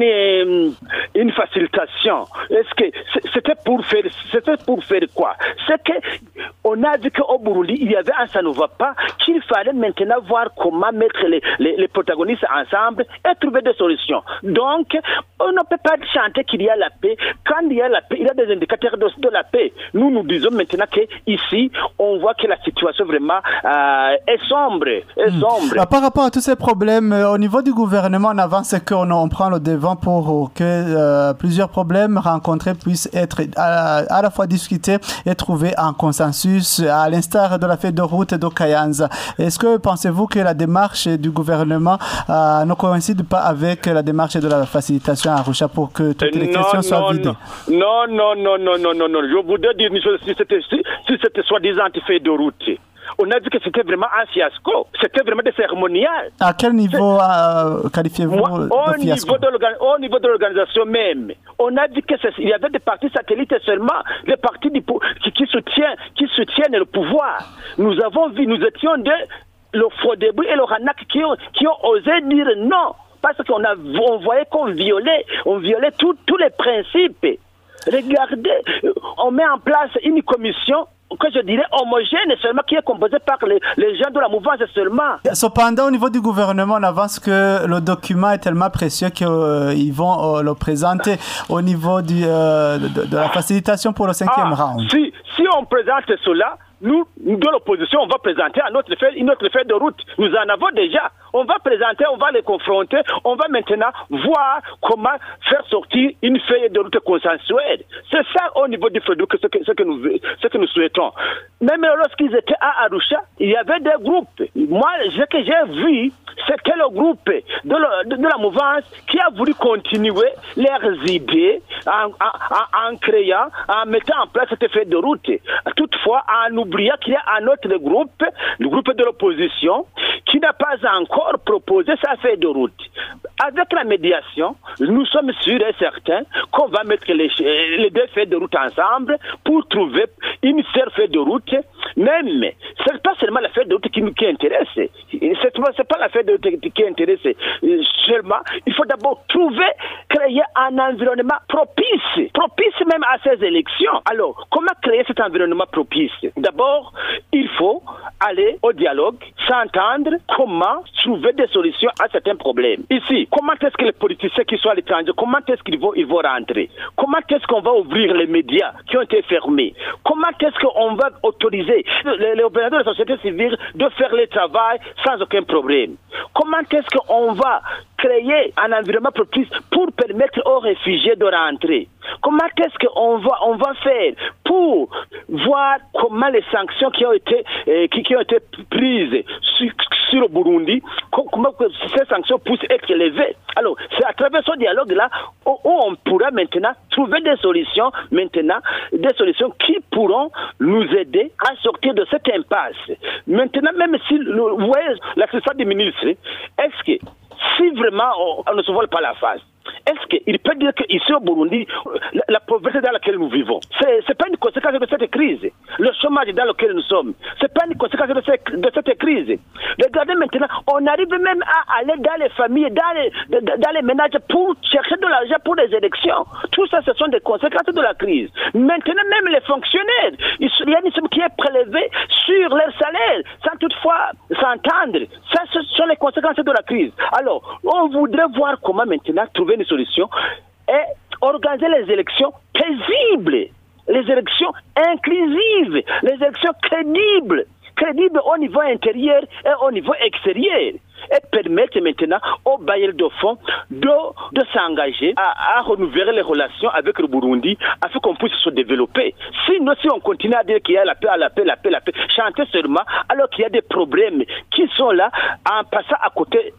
une facilitation, est-ce que c'était pour faire, c'était pour faire quoi? C'est que on a vu qu'au Burundi, il y avait un ça ne va pas, qu'il fallait maintenant voir comment mettre les, les, les protagonistes ensemble et trouver des solutions. Donc, on ne peut pas chanter qu'il y a la paix. Quand il y a la paix, il y a des indicateurs de, de la paix. Nous, nous disons maintenant qu'ici, on voit que la situation vraiment euh, est sombre. Est mmh. sombre. Alors, par rapport à tous ces problèmes, euh, au niveau du gouvernement, on avance qu'on on prend le devant pour que euh, plusieurs problèmes rencontrés puissent être à, à la fois discutés et trouvés en consensus, à l'instar de la fête de route de Kayanza. Est-ce que pensez-vous que la démarche du gouvernement euh, ne coïncide pas avec la démarche de la facilitation à Arusha pour que toutes les non, questions soient non, vidées? Non, non, non, non, non, non, non. Je voudrais dire une chose, si c'était, si, si c'était soi-disant fait de route. On a vu que c'était vraiment un fiasco. C'était vraiment des cérémonial. À quel niveau euh, qualifiez-vous Moi, au, de fiasco? niveau de au niveau de l'organisation même, on a dit qu'il y avait des partis satellites seulement, des partis du, qui, qui, soutiennent, qui soutiennent le pouvoir. Nous avons vu, nous étions de le Fodébou et le Hanak qui ont, qui ont osé dire non. Parce qu'on a, on voyait qu'on violait, on violait tous les principes. Regardez, on met en place une commission que je dirais homogène seulement, qui est composée par les, les gens de la mouvance seulement. Cependant, au niveau du gouvernement, on avance que le document est tellement précieux qu'ils euh, vont euh, le présenter au niveau du, euh, de, de la facilitation pour le cinquième ah, round. Si, si on présente cela, nous, nous de l'opposition, on va présenter un autre fait, une autre feuille de route. Nous en avons déjà. On va présenter, on va les confronter. On va maintenant voir comment faire sortir une feuille de route consensuelle. C'est ça au niveau du feuille de route, ce que, ce que, nous, ce que nous souhaitons. Même lorsqu'ils étaient à Arusha, il y avait des groupes. Moi, ce que j'ai vu, c'était le groupe de, le, de, de la mouvance qui a voulu continuer leurs idées en, en, en créant, en mettant en place cette feuille de route. Toutefois, en oubliant qu'il y a un autre groupe, le groupe de l'opposition, qui n'a pas encore proposé sa feuille de route. Avec la médiation, nous sommes sûrs et certains qu'on va mettre les, les deux feuilles de route ensemble pour trouver une seule feuille de route. Même, ce n'est pas seulement la feuille de route qui nous qui intéresse. Ce n'est pas la feuille de route qui intéresse seulement. Il faut d'abord trouver, créer un environnement propice, propice même à ces élections. Alors, comment créer cet environnement propice? D'abord, il faut aller au dialogue, s'entendre comment trouver des solutions à certains problèmes. Ici, comment est-ce que les politiciens qui sont à l'étranger, comment est-ce qu'ils vont, ils vont rentrer? Comment est-ce qu'on va ouvrir les médias qui ont été fermés? Comment est-ce qu'on va autoriser les, les opérateurs de la société civile de faire le travail sans aucun problème? Comment est-ce qu'on va créer un environnement propice pour permettre aux réfugiés de rentrer? Comment est-ce qu'on va, on va faire pour voir comment les sanctions qui ont été, euh, qui, qui ont été prises sur, sur le Burundi, comment ces sanctions puissent être levées? Alors, c'est à travers ce dialogue-là où, où on pourra maintenant trouver des solutions, maintenant, des solutions qui pourront nous aider à sortir de cette impasse. Maintenant, même si, vous voyez, l'assistant du ministre, est-ce que si vraiment on, on ne se vole pas la face, est-ce qu'il peut dire qu'ici au Burundi, la, la pauvreté dans laquelle nous vivons, ce n'est pas une conséquence de cette crise? Le chômage dans lequel nous sommes, ce n'est pas une conséquence de cette, de cette crise? Regardez maintenant, on arrive même à aller dans les familles, dans les, dans les ménages pour chercher de l'argent pour les élections. Tout ça, ce sont des conséquences de la crise. Maintenant, même les fonctionnaires, il y a une somme qui est prélevée sur leur salaire, sans toutefois s'entendre. Ça, ce sont les conséquences de la crise. Alors, on voudrait voir comment maintenant trouver une solution et organiser les élections paisibles, les élections inclusives, les élections crédibles, crédibles au niveau intérieur et au niveau extérieur, et permettre maintenant aux bailleurs de fonds de, de s'engager à, à renouveler les relations avec le Burundi afin qu'on puisse se développer. Sinon, si on continue à dire qu'il y a la paix, la paix, la paix, la paix, chanter seulement, alors qu'il y a des problèmes qui sont là, en passant à côté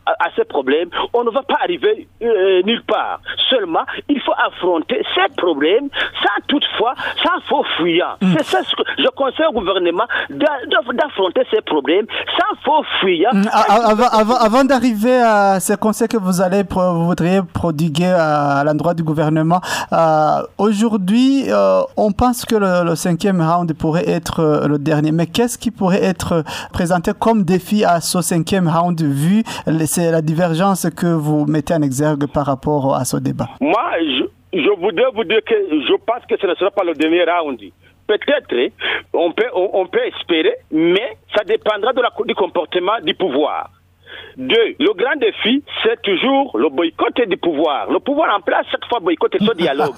à, à ces problèmes, on ne va pas arriver euh, nulle part. Seulement, il faut affronter ces problèmes sans toutefois, sans faux fuyant. Mm. C'est ça ce que je conseille au gouvernement d'affronter ces problèmes sans faux fuyant. Mm. Avant, avant, avant d'arriver à ces conseils que vous allez vous voudriez prodiguer à, à l'endroit du gouvernement, euh, aujourd'hui, euh, on pense que le, le cinquième round pourrait être euh, le dernier. Mais qu'est-ce qui pourrait être présenté comme défi à ce cinquième round vu c'est la divergence que vous mettez en exergue par rapport à ce débat? Moi, je, je voudrais vous dire que je pense que ce ne sera pas le dernier round. Peut-être, on peut, on, on peut espérer, mais ça dépendra de la, du comportement du pouvoir. Deux, le grand défi, c'est toujours le boycott du pouvoir. Le pouvoir en place, chaque fois, boycotte ce dialogue.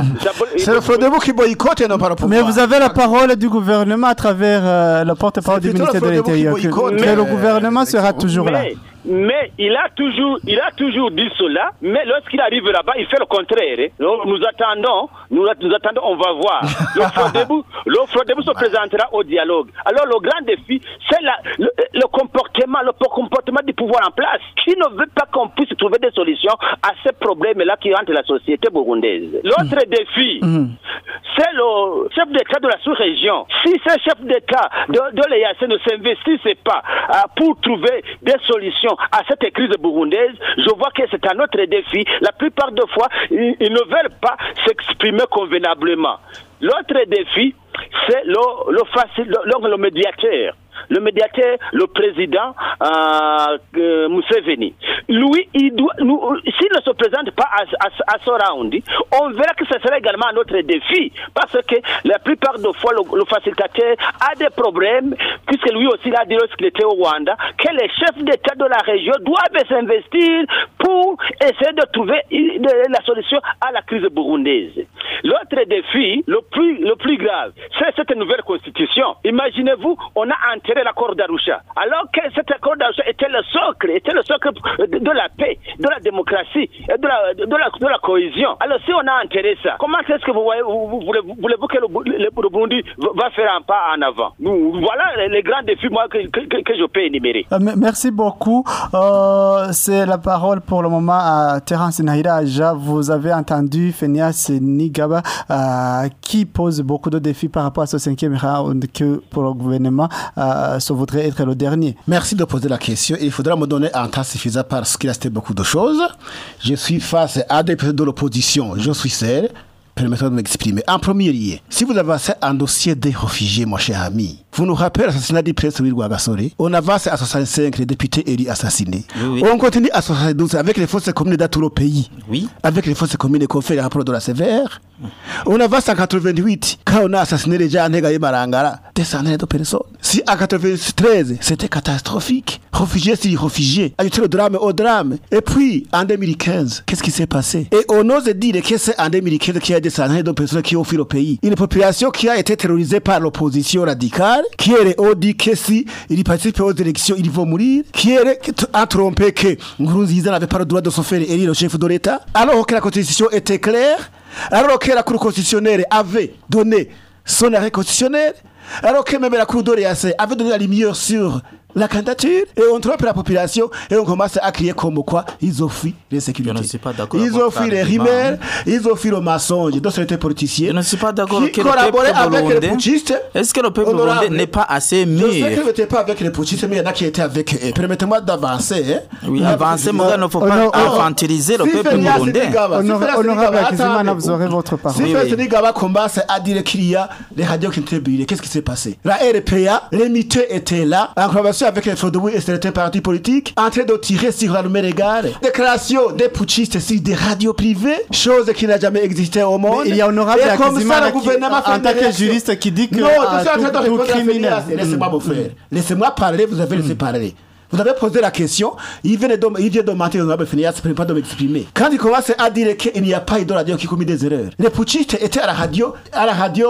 C'est le Frodebo qui boycotte et non pas le pouvoir. Mais vous avez la parole du gouvernement à travers euh, le porte-parole du ministère de l'Intérieur. Que, que le gouvernement sera toujours mais, là. Mais il a toujours, il a toujours dit cela, mais lorsqu'il arrive là-bas, il fait le contraire. Donc, nous attendons, nous, nous attendons, on va voir. Le Frodebo, le Frodebo se présentera au dialogue. Alors, le grand défi, c'est la, le, le comportement, le comportement du pouvoir en place, qui ne veut pas qu'on puisse trouver des solutions à ces problèmes-là qui hantent la société burundaise. L'autre mmh. défi, mmh. c'est le chef d'État de la sous-région. Si ce chef d'État de, de l'E A C ne s'investissait pas euh, pour trouver des solutions à cette crise burundaise, je vois que c'est un autre défi. La plupart des fois, ils, ils ne veulent pas s'exprimer convenablement. L'autre défi, c'est le, le, facile, le, le médiateur. Le médiateur, le président euh, euh, Museveni. Lui, il doit, nous, s'il ne se présente pas à, à, à ce round, on verra que ce sera également un autre défi. Parce que la plupart des fois, le, le facilitateur a des problèmes, puisque lui aussi, il a dit lorsqu'il était au Rwanda, que les chefs d'État de la région doivent s'investir pour essayer de trouver de, la solution à la crise burundaise. L'autre défi, le plus, le plus grave, c'est cette nouvelle constitution. Imaginez-vous, on a enterré l'accord d'Arusha, alors que cet accord d'Arusha était le socle, était le socle de, de la paix, de la démocratie, et de la, de la, de la cohésion. Alors si on a enterré ça, comment est-ce que vous voyez, vous, vous, voulez, voulez-vous que le, le, le Burundi va faire un pas en avant? Nous, voilà les, les grands défis moi, que, que, que je peux énumérer. Euh, merci beaucoup. Euh, c'est la parole pour le moment à Terence Nahiraja. Vous avez entendu Phineas Nigaba euh, qui pose beaucoup de défis par rapport à ce cinquième round que pour le gouvernement euh, ça voudrait être le dernier. Merci de poser la question. Il faudra me donner un temps suffisant parce qu'il restait beaucoup de choses. Je suis face à des personnes de l'opposition. Je suis seul. Permettez-moi de m'exprimer. En premier lieu, si vous avancez un dossier des réfugiés, mon cher ami, vous nous rappelez l'assassinat du président Louis Rwagasore. On avance à soixante-cinq, les députés élus assassinés. Oui, oui. On continue à soixante-douze avec les forces communes dans tout le pays. Oui. Avec les forces communes qu'on fait les rapports de la sévère. Mmh. On avance en quatre-vingt-huit, quand on a assassiné les gens à Nega et Marangara, des centaines de personnes. Si en quatre-vingt-treize, c'était catastrophique. Réfugiés sur réfugiés, ajouter le drame au drame. Et puis, en deux mille quinze, qu'est-ce qui s'est passé? Et on ose dire que c'est en deux mille quinze qu'il y a des centaines de personnes qui ont fui le pays. Une population qui a été terrorisée par l'opposition radicale, qui est dit que si ils participent aux élections, ils vont mourir, qui a trompé que Nkurunziza n'avait pas le droit de se faire élire le chef de l'État, alors que la constitution était claire, alors que la Cour constitutionnelle avait donné son arrêt constitutionnel, alors que même la Cour de l'E A C avait donné la lumière sur la candidature, et on trompe la population, et on commence à crier comme quoi ils ont fui les sécurités. Ils ont fui les rumeurs, ils ont fui le mensonge de certains politiciens. Je ne suis pas d'accord qui collaboraient avec les putschistes. Est-ce que le peuple burundais n'est pas assez mûr? Je sais qu'il n'était pas avec les putschistes, mais il y en a qui étaient avec eux. Permettez-moi d'avancer. Hein. Oui, avancer, mais il ne faut pas infantiliser le peuple burundais. Honorable Hakizimana, vous aurez votre parole. Si Félix Nigaba commence à dire qu'il y a les radios qui étaient brûlées, qu'est-ce qui s'est passé? La R P A, les mythes étaient là, en conversation avec les Frodebo et certains partis politiques, en train de tirer sur l'armée légale. Déclaration des putschistes sur des radios privées, chose qui n'a jamais existé au monde. Mais il y a honorable Hakizimana en tant que juriste qui dit que non, tout criminel. Laissez-moi me faire. Laissez-moi parler, vous avez laissé parler. Vous avez posé la question, il vient de, il vient de mentir, l'honorable Phineas, ne peut pas de m'exprimer. Quand il commence à dire qu'il n'y a pas eu de radio qui commet des erreurs, les putschistes étaient à la radio, à la radio,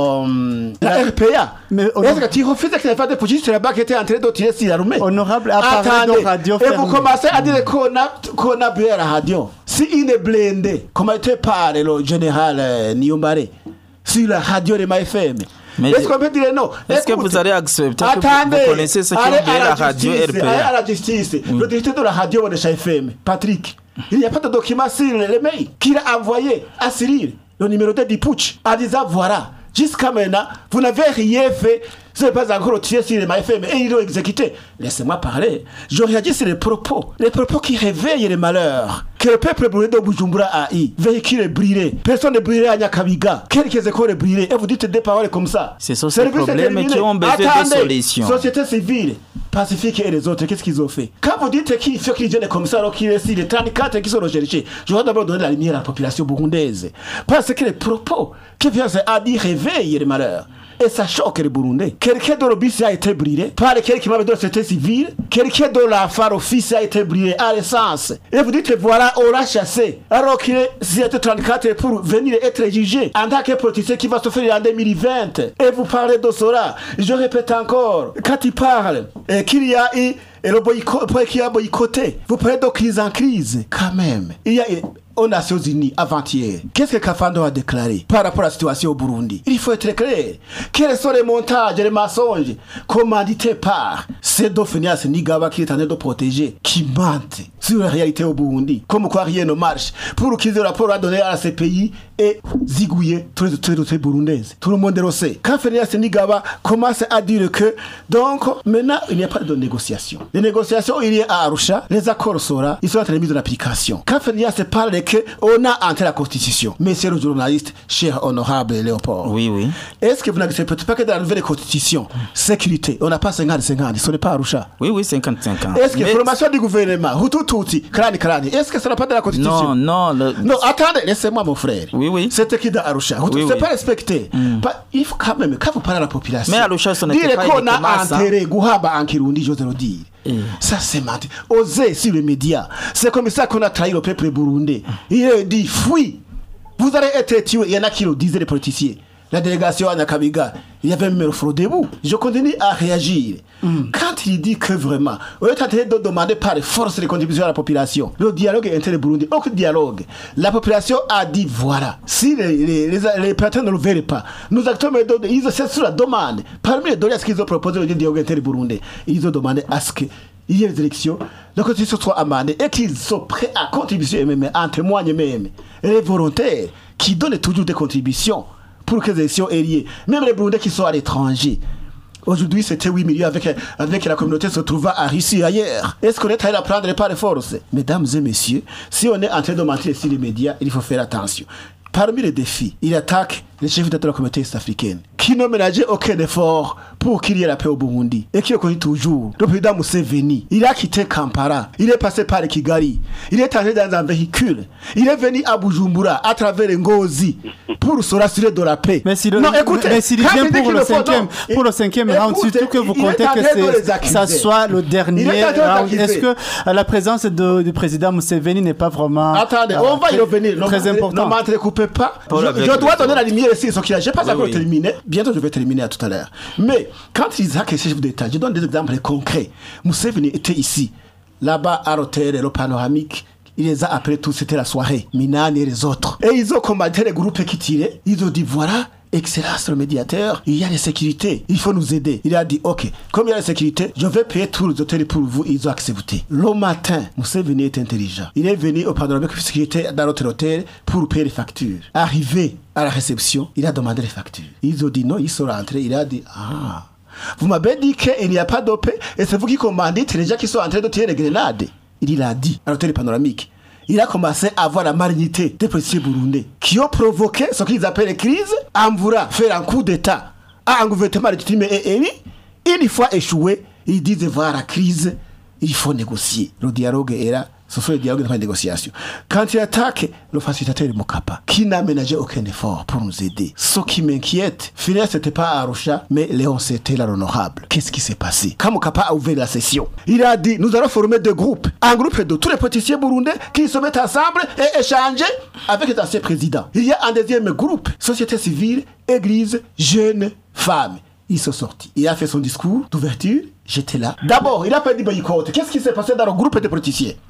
euh, la R P A. Mais est-ce que tu refuses qu'il n'y ait pas de putschistes là-bas qui étaient en train de tirer sur l'armée? Honorable, appareil de radio et vous commencez à dire qu'on a, qu'on a bu à la radio. Si il est blindé, comme était par le général euh, Niyombare, sur la radio de M A F M, Mais est-ce qu'on peut dire non? Est-ce que vous allez accepter attendez, que vous connaissez ce qu'est la radio R P A? Allez à la justice. Mm. Le directeur de la radio de F M, Patrick, il n'y a pas de document sur les mails qu'il a envoyé à Cyril, le numéro deux du putsch, en disant voilà, jusqu'à maintenant, vous n'avez rien fait. Ce n'est pas encore tiré sur les F M et ils l'ont exécuté. Laissez-moi parler. Je réagis sur les propos. Les propos qui réveillent les malheurs. Que le peuple brûlé de Bujumbura a eu. Véhicule brûlé. Personne ne brûlait à Nyakabiga. Quelques écoles brûlées. Et vous dites des paroles comme ça. C'est sur ce problème qui ont besoin de solutions. Société civile, pacifique et les autres, qu'est-ce qu'ils ont fait? Quand vous dites qu'il faut qu'ils viennent comme ça, alors qu'il est les trente-quatre qui sont recherchés, je vais d'abord donner la lumière à la population burundaise. Parce que les propos qui viennent à dire réveillent les malheurs. Et ça choque les Burundais. Quelqu'un de l'obus a été brûlé par quelqu'un de la société civile. Quelqu'un de la phare office a été brûlé à l'essence. Et vous dites, voilà, on l'a chassé. Alors qu'il est trente-quatre pour venir être jugé en tant que politicien qui va se faire en deux mille vingt. Et vous parlez de cela. Je répète encore, quand il parle et qu'il y a eu et le boycott, qui a boycotté, vous parlez de crise en crise. Quand même, il y a aux Nations Unies avant-hier, qu'est-ce que Kafando a déclaré par rapport à la situation au Burundi? Il faut être clair. Quels sont les montages, les mensonges commandités par ces deux Phineas Nigaba qui est en train de protéger, qui mentent sur la réalité au Burundi? Comme quoi rien ne marche. Pour qu'ils aient le rapport à donner à ces pays et zigouiller tous les autorités burundaises. Tout le monde le sait. Quand Phineas Nigaba commence à dire que, donc, maintenant, il n'y a pas de négociation. Les négociations, il y a à Arusha, les accords Sora, ils sont en train de mise en application. Quand Phineas parle de qu'on a entré la Constitution. Monsieur le journaliste, cher honorable Léopold. Oui, oui. Est-ce que vous n'acceptez pas que dans la nouvelle Constitution, sécurité, on n'a pas cinquante cinquante, ce n'est pas Arusha? Oui, oui, cinquante cinquante. Est-ce que mais... formation du gouvernement, Hutu Tutsi, Krani Krani, est-ce que ça n'a pas de la Constitution? Non, non. Le... Non, attendez, laissez-moi mon frère. Oui, oui. C'est qui dans Arusha? Hutu, oui, c'est oui. pas respecté. Mm. Pas, il faut quand même, quand vous parlez à la population, mais Arusha, ce n'était pas dire qu'on a enterré Guhaba en Kirundi, j'ose le dire. Mm. Ça c'est mentir. Oser sur les médias. C'est comme ça qu'on a trahi le peuple burundais. Il a dit fuis. Vous allez être tués. Il y en a qui le disaient les politiciens. La délégation à Nyakabiga, il y avait même le front debout. Je continue à réagir. Mm. Quand il dit que vraiment, on est en train de demander par force les contributions à la population, le dialogue est interne Burundi, aucun dialogue. La population a dit voilà, si les, les, les, les partenaires ne le verraient pas, nous actons, ils ont sur la demande. Parmi les données à ce qu'ils ont proposé le dialogue interne Burundi, ils ont demandé à ce que il y a des élections, la constitution soit amendée et qu'ils sont prêts à contribuer eux-mêmes, en témoignent eux-mêmes. Les volontaires qui donnent toujours des contributions pour que les élections aient lieu. Même les Burundais qui sont à l'étranger. Aujourd'hui, c'était huit millions avec, avec la communauté se trouvant à Russie ailleurs. Est-ce qu'on est allé la prendre par les forces? Mesdames et messieurs, si on est en train de mentir sur les médias, il faut faire attention. Parmi les défis, il attaque les chefs de la communauté est-africaine qui n'ont ménagé aucun effort pour qu'il y ait la paix au Burundi et qui le connaît toujours. Le président Museveni, il a quitté Kampala, il est passé par Kigali, il est entré dans un véhicule, il est venu à Bujumbura à travers Ngozi pour se rassurer de la paix. Mais si le, non, écoutez, mais s'il vient pour le, cinquième, non, pour le cinquième round, surtout que vous comptez que ça soit le dernier round, est-ce que la présence de, du président Museveni n'est pas vraiment Attendez, euh, on va y revenir. Très non, important. Ne m'entrecoupez pas. Je, je dois donner la lumière ici, ce qu'il a. Je n'ai pas oui, encore oui. terminé. Bientôt, je vais terminer à tout à l'heure. Mais quand Isaac est chef d'État, je donne des exemples concrets. Museveni était ici, là-bas à l'hôtel, le panoramique. Il les a appelés tous, c'était la soirée. Minani et les autres. Et ils ont combattu les groupes qui tiraient. Ils ont dit voilà. Excellence, le médiateur, il y a les sécurités, il faut nous aider. Il a dit, ok, comme il y a les sécurités, je vais payer tous les hôtels pour vous. Ils ont accepté. Le matin, Museveni est intelligent. Il est venu au panoramique de sécurité dans notre hôtel pour payer les factures. Arrivé à la réception, il a demandé les factures. Ils ont dit non, ils sont rentrés. Il a dit, ah, vous m'avez dit qu'il n'y a pas d'O P et c'est vous qui commandez les gens qui sont en train de tirer les grenades. Il l'a dit à l'hôtel panoramique. Il a commencé à avoir la malignité des policiers burundais qui ont provoqué ce qu'ils appellent les crises, en voulant faire un coup d'État à un gouvernement légitime et élu. Une fois échoué, ils disent voir la crise, il faut négocier. Le dialogue est là, ce sont les dialogues de négociation. Quand il attaque le facilitateur Mokapa, qui n'a ménagé aucun effort pour nous aider. Ce qui m'inquiète, finalement, ce n'était pas Arusha, mais Léon, c'était là l'honorable. Qu'est-ce qui s'est passé? Quand Mokapa a ouvert la session, il a dit, nous allons former deux groupes. Un groupe de tous les politiciens burundais qui se mettent ensemble et échanger avec les anciens présidents. Il y a un deuxième groupe, société civile, église, jeunes, femmes. Ils sont sortis. Il a fait son discours d'ouverture. J'étais là. D'abord, il a pas dit boycott. Qu'est-ce qui s'est passé dans le groupe de politiciens?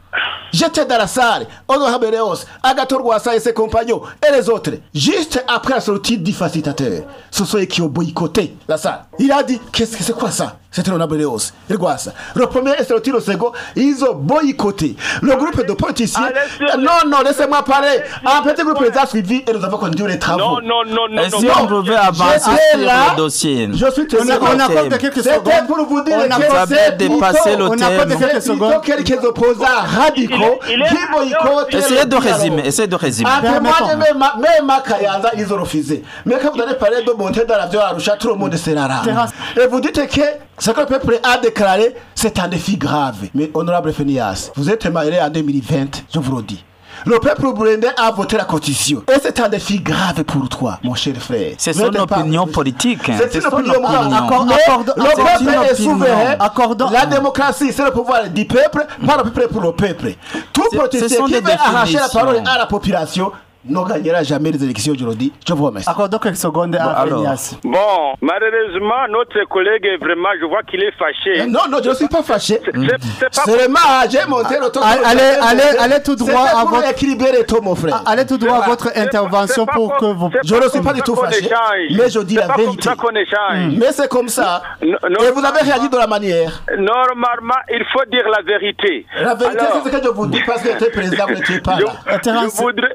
J'étais dans la salle, Honorable Léos, Agathon Rwasa et ses compagnons, et les autres. Juste après la sortie du facilitateur, ce sont eux qui ont boycotté la salle. Il a dit, qu'est-ce que c'est quoi ça? C'était l'Honorable Léos, Rwasa. Le premier est sorti, le second, ils ont boycotté. Le groupe de politiciens. Non, non, laissez-moi parler. Un petit groupe les a suivis et nous avons continué les travaux. Non, non, non, non. Et si on pouvait avancer sur le dossier? Je suis On accorde quelques secondes. C'était pour vous dire que c'est dépasser le thème. quelques secondes. Quelques opposants radicaux qui boycottent. Essayez de résumer, essayez de résumer. En témoigne, même à Kayanza, ils ont refusé. Mais quand vous allez parler de monter dans l'avion à Arusha, tout le monde sera rare. Et vous dites que ce que le peuple a déclaré, c'est un défi grave. Mais honorable Fenias, vous êtes marié en deux mille vingt, je vous le dis. Le peuple burundais a voté la constitution. Et c'est un défi grave pour toi, mon cher frère. C'est son opinion politique. C'est une opinion morale. Le peuple est souverain. La démocratie, c'est le pouvoir du peuple, pas le peuple pour le peuple. Tout politicien qui veut arracher la parole à la population ne gagnera jamais les élections aujourd'hui. Je vous remercie. Accordons quelques secondes à Fenias. Bon, malheureusement, notre collègue, vraiment, je vois qu'il est fâché. Non, non, je ne suis pas fâché. C'est pas seulement, j'ai monté le ton. Allez, allez, allez tout droit à votre... équilibrer tout, mon frère. Allez tout droit à votre intervention pour que vous... Je ne suis pas du tout fâché, mais je dis la vérité. Mais c'est comme ça. Et vous avez réagi de la manière. Normalement, il faut dire la vérité. La vérité, c'est ce que je vous dis parce que tu es président, vous n'étiez pas là. Je voudrais...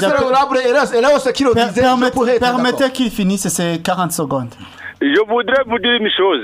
Permettez qu'il finisse ces quarante secondes. Je voudrais vous dire une chose.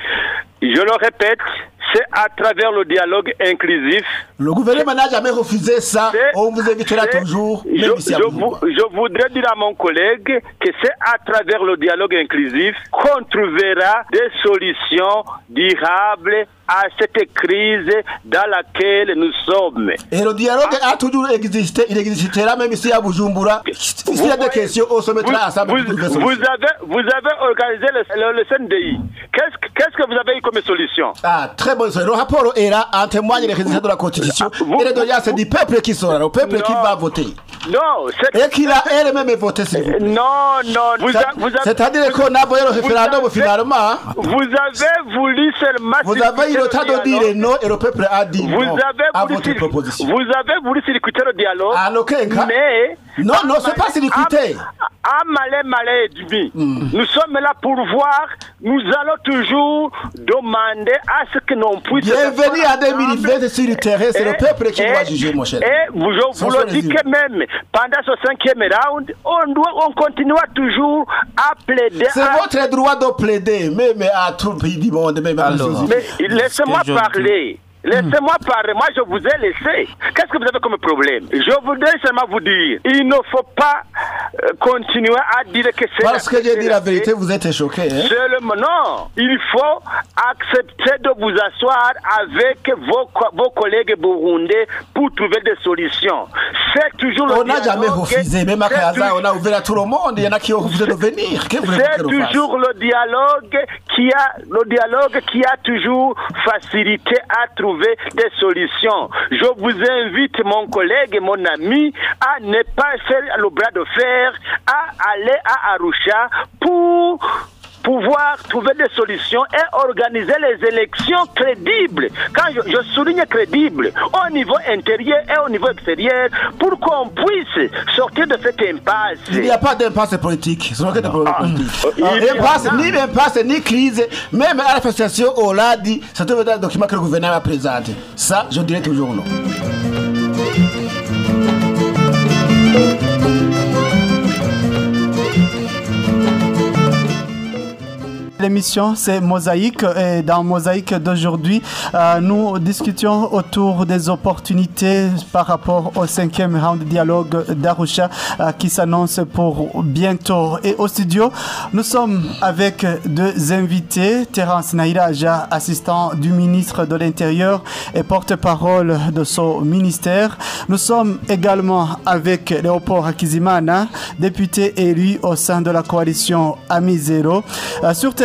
Je le répète, c'est à travers le dialogue inclusif. Le gouvernement n'a jamais refusé ça. On vous invitera toujours. Je, je, vous, je voudrais dire à mon collègue que c'est à travers le dialogue inclusif qu'on trouvera des solutions durables à cette crise dans laquelle nous sommes. Et le dialogue a toujours existé. Il existera même ici à Bujumbura. S'il y a des questions, on se mettra ensemble. Vous, vous, vous, avez, vous avez organisé le, le, le C N D I. Qu'est-ce, qu'est-ce que vous avez eu comme solution? Ah, très bonne solution. Le rapport est là, en témoigne les résultats de la Constitution. Vous, et les doléances, c'est du peuple qui sera là, le peuple non, qui va voter. Non, c'est... Et qu'il a elle-même voté, s'il vous plaît. Non, non. Vous a, vous avez, c'est-à-dire qu'on a voyé le référendum finalement. Vous avez voulu seulement... Vous avez eu le temps de dire non et le peuple a dit vous non avez à voulu, votre proposition. Vous avez voulu circuiter le dialogue. En aucun cas. Mais... Non, non, c'est pas circuiter. À Malais, Malais et Dubi. Mm. Nous sommes là pour voir. Nous allons toujours demander à ce que l'on puisse... Bienvenue en deux mille vingt sur le terrain. C'est le peuple qui et, doit juger, mon cher. Et vous, je vous le dis que même pendant ce cinquième round, on, doit, on continuera toujours à plaider. C'est à... votre droit de plaider, même à tout le pays du monde, même à Alors, mais laissez-moi parler. Laissez-moi parler, moi je vous ai laissé. Qu'est-ce que vous avez comme problème? Je voudrais seulement vous dire, il ne faut pas euh, continuer à dire que c'est... Parce que j'ai dit la vérité, vous êtes choqué. Hein? Seulement, non, il faut accepter de vous asseoir avec vos, vos collègues burundais pour trouver des solutions. C'est toujours le On n'a jamais refusé, même à Kaza, on a ouvert à tout le monde, il y en a qui ont refusé de venir. C'est toujours le dialogue qui a, le dialogue qui a toujours facilité à trouver des solutions. Je vous invite, mon collègue et mon ami, à ne pas faire le bras de fer, à aller à Arusha pour pouvoir trouver des solutions et organiser les élections crédibles. Quand je, je souligne crédibles, au niveau intérieur et au niveau extérieur, pour qu'on puisse sortir de cette impasse. Il n'y a pas d'impasse politique. C'est de politique. Ah, impasse, ni impasse, ni crise. Même à la fédération, on l'a dit, ça devait être un document que le gouvernement a présenté. Ça, je dirais toujours non. L'émission, c'est Mosaïque, et dans Mosaïque d'aujourd'hui, euh, nous discutions autour des opportunités par rapport au cinquième round de dialogue d'Arusha euh, qui s'annonce pour bientôt. Et au studio, nous sommes avec deux invités, Terence Nairaja, assistant du ministre de l'Intérieur et porte-parole de son ministère. Nous sommes également avec Léopold Hakizimana, député élu au sein de la coalition Amizero. Euh, sur téléphone,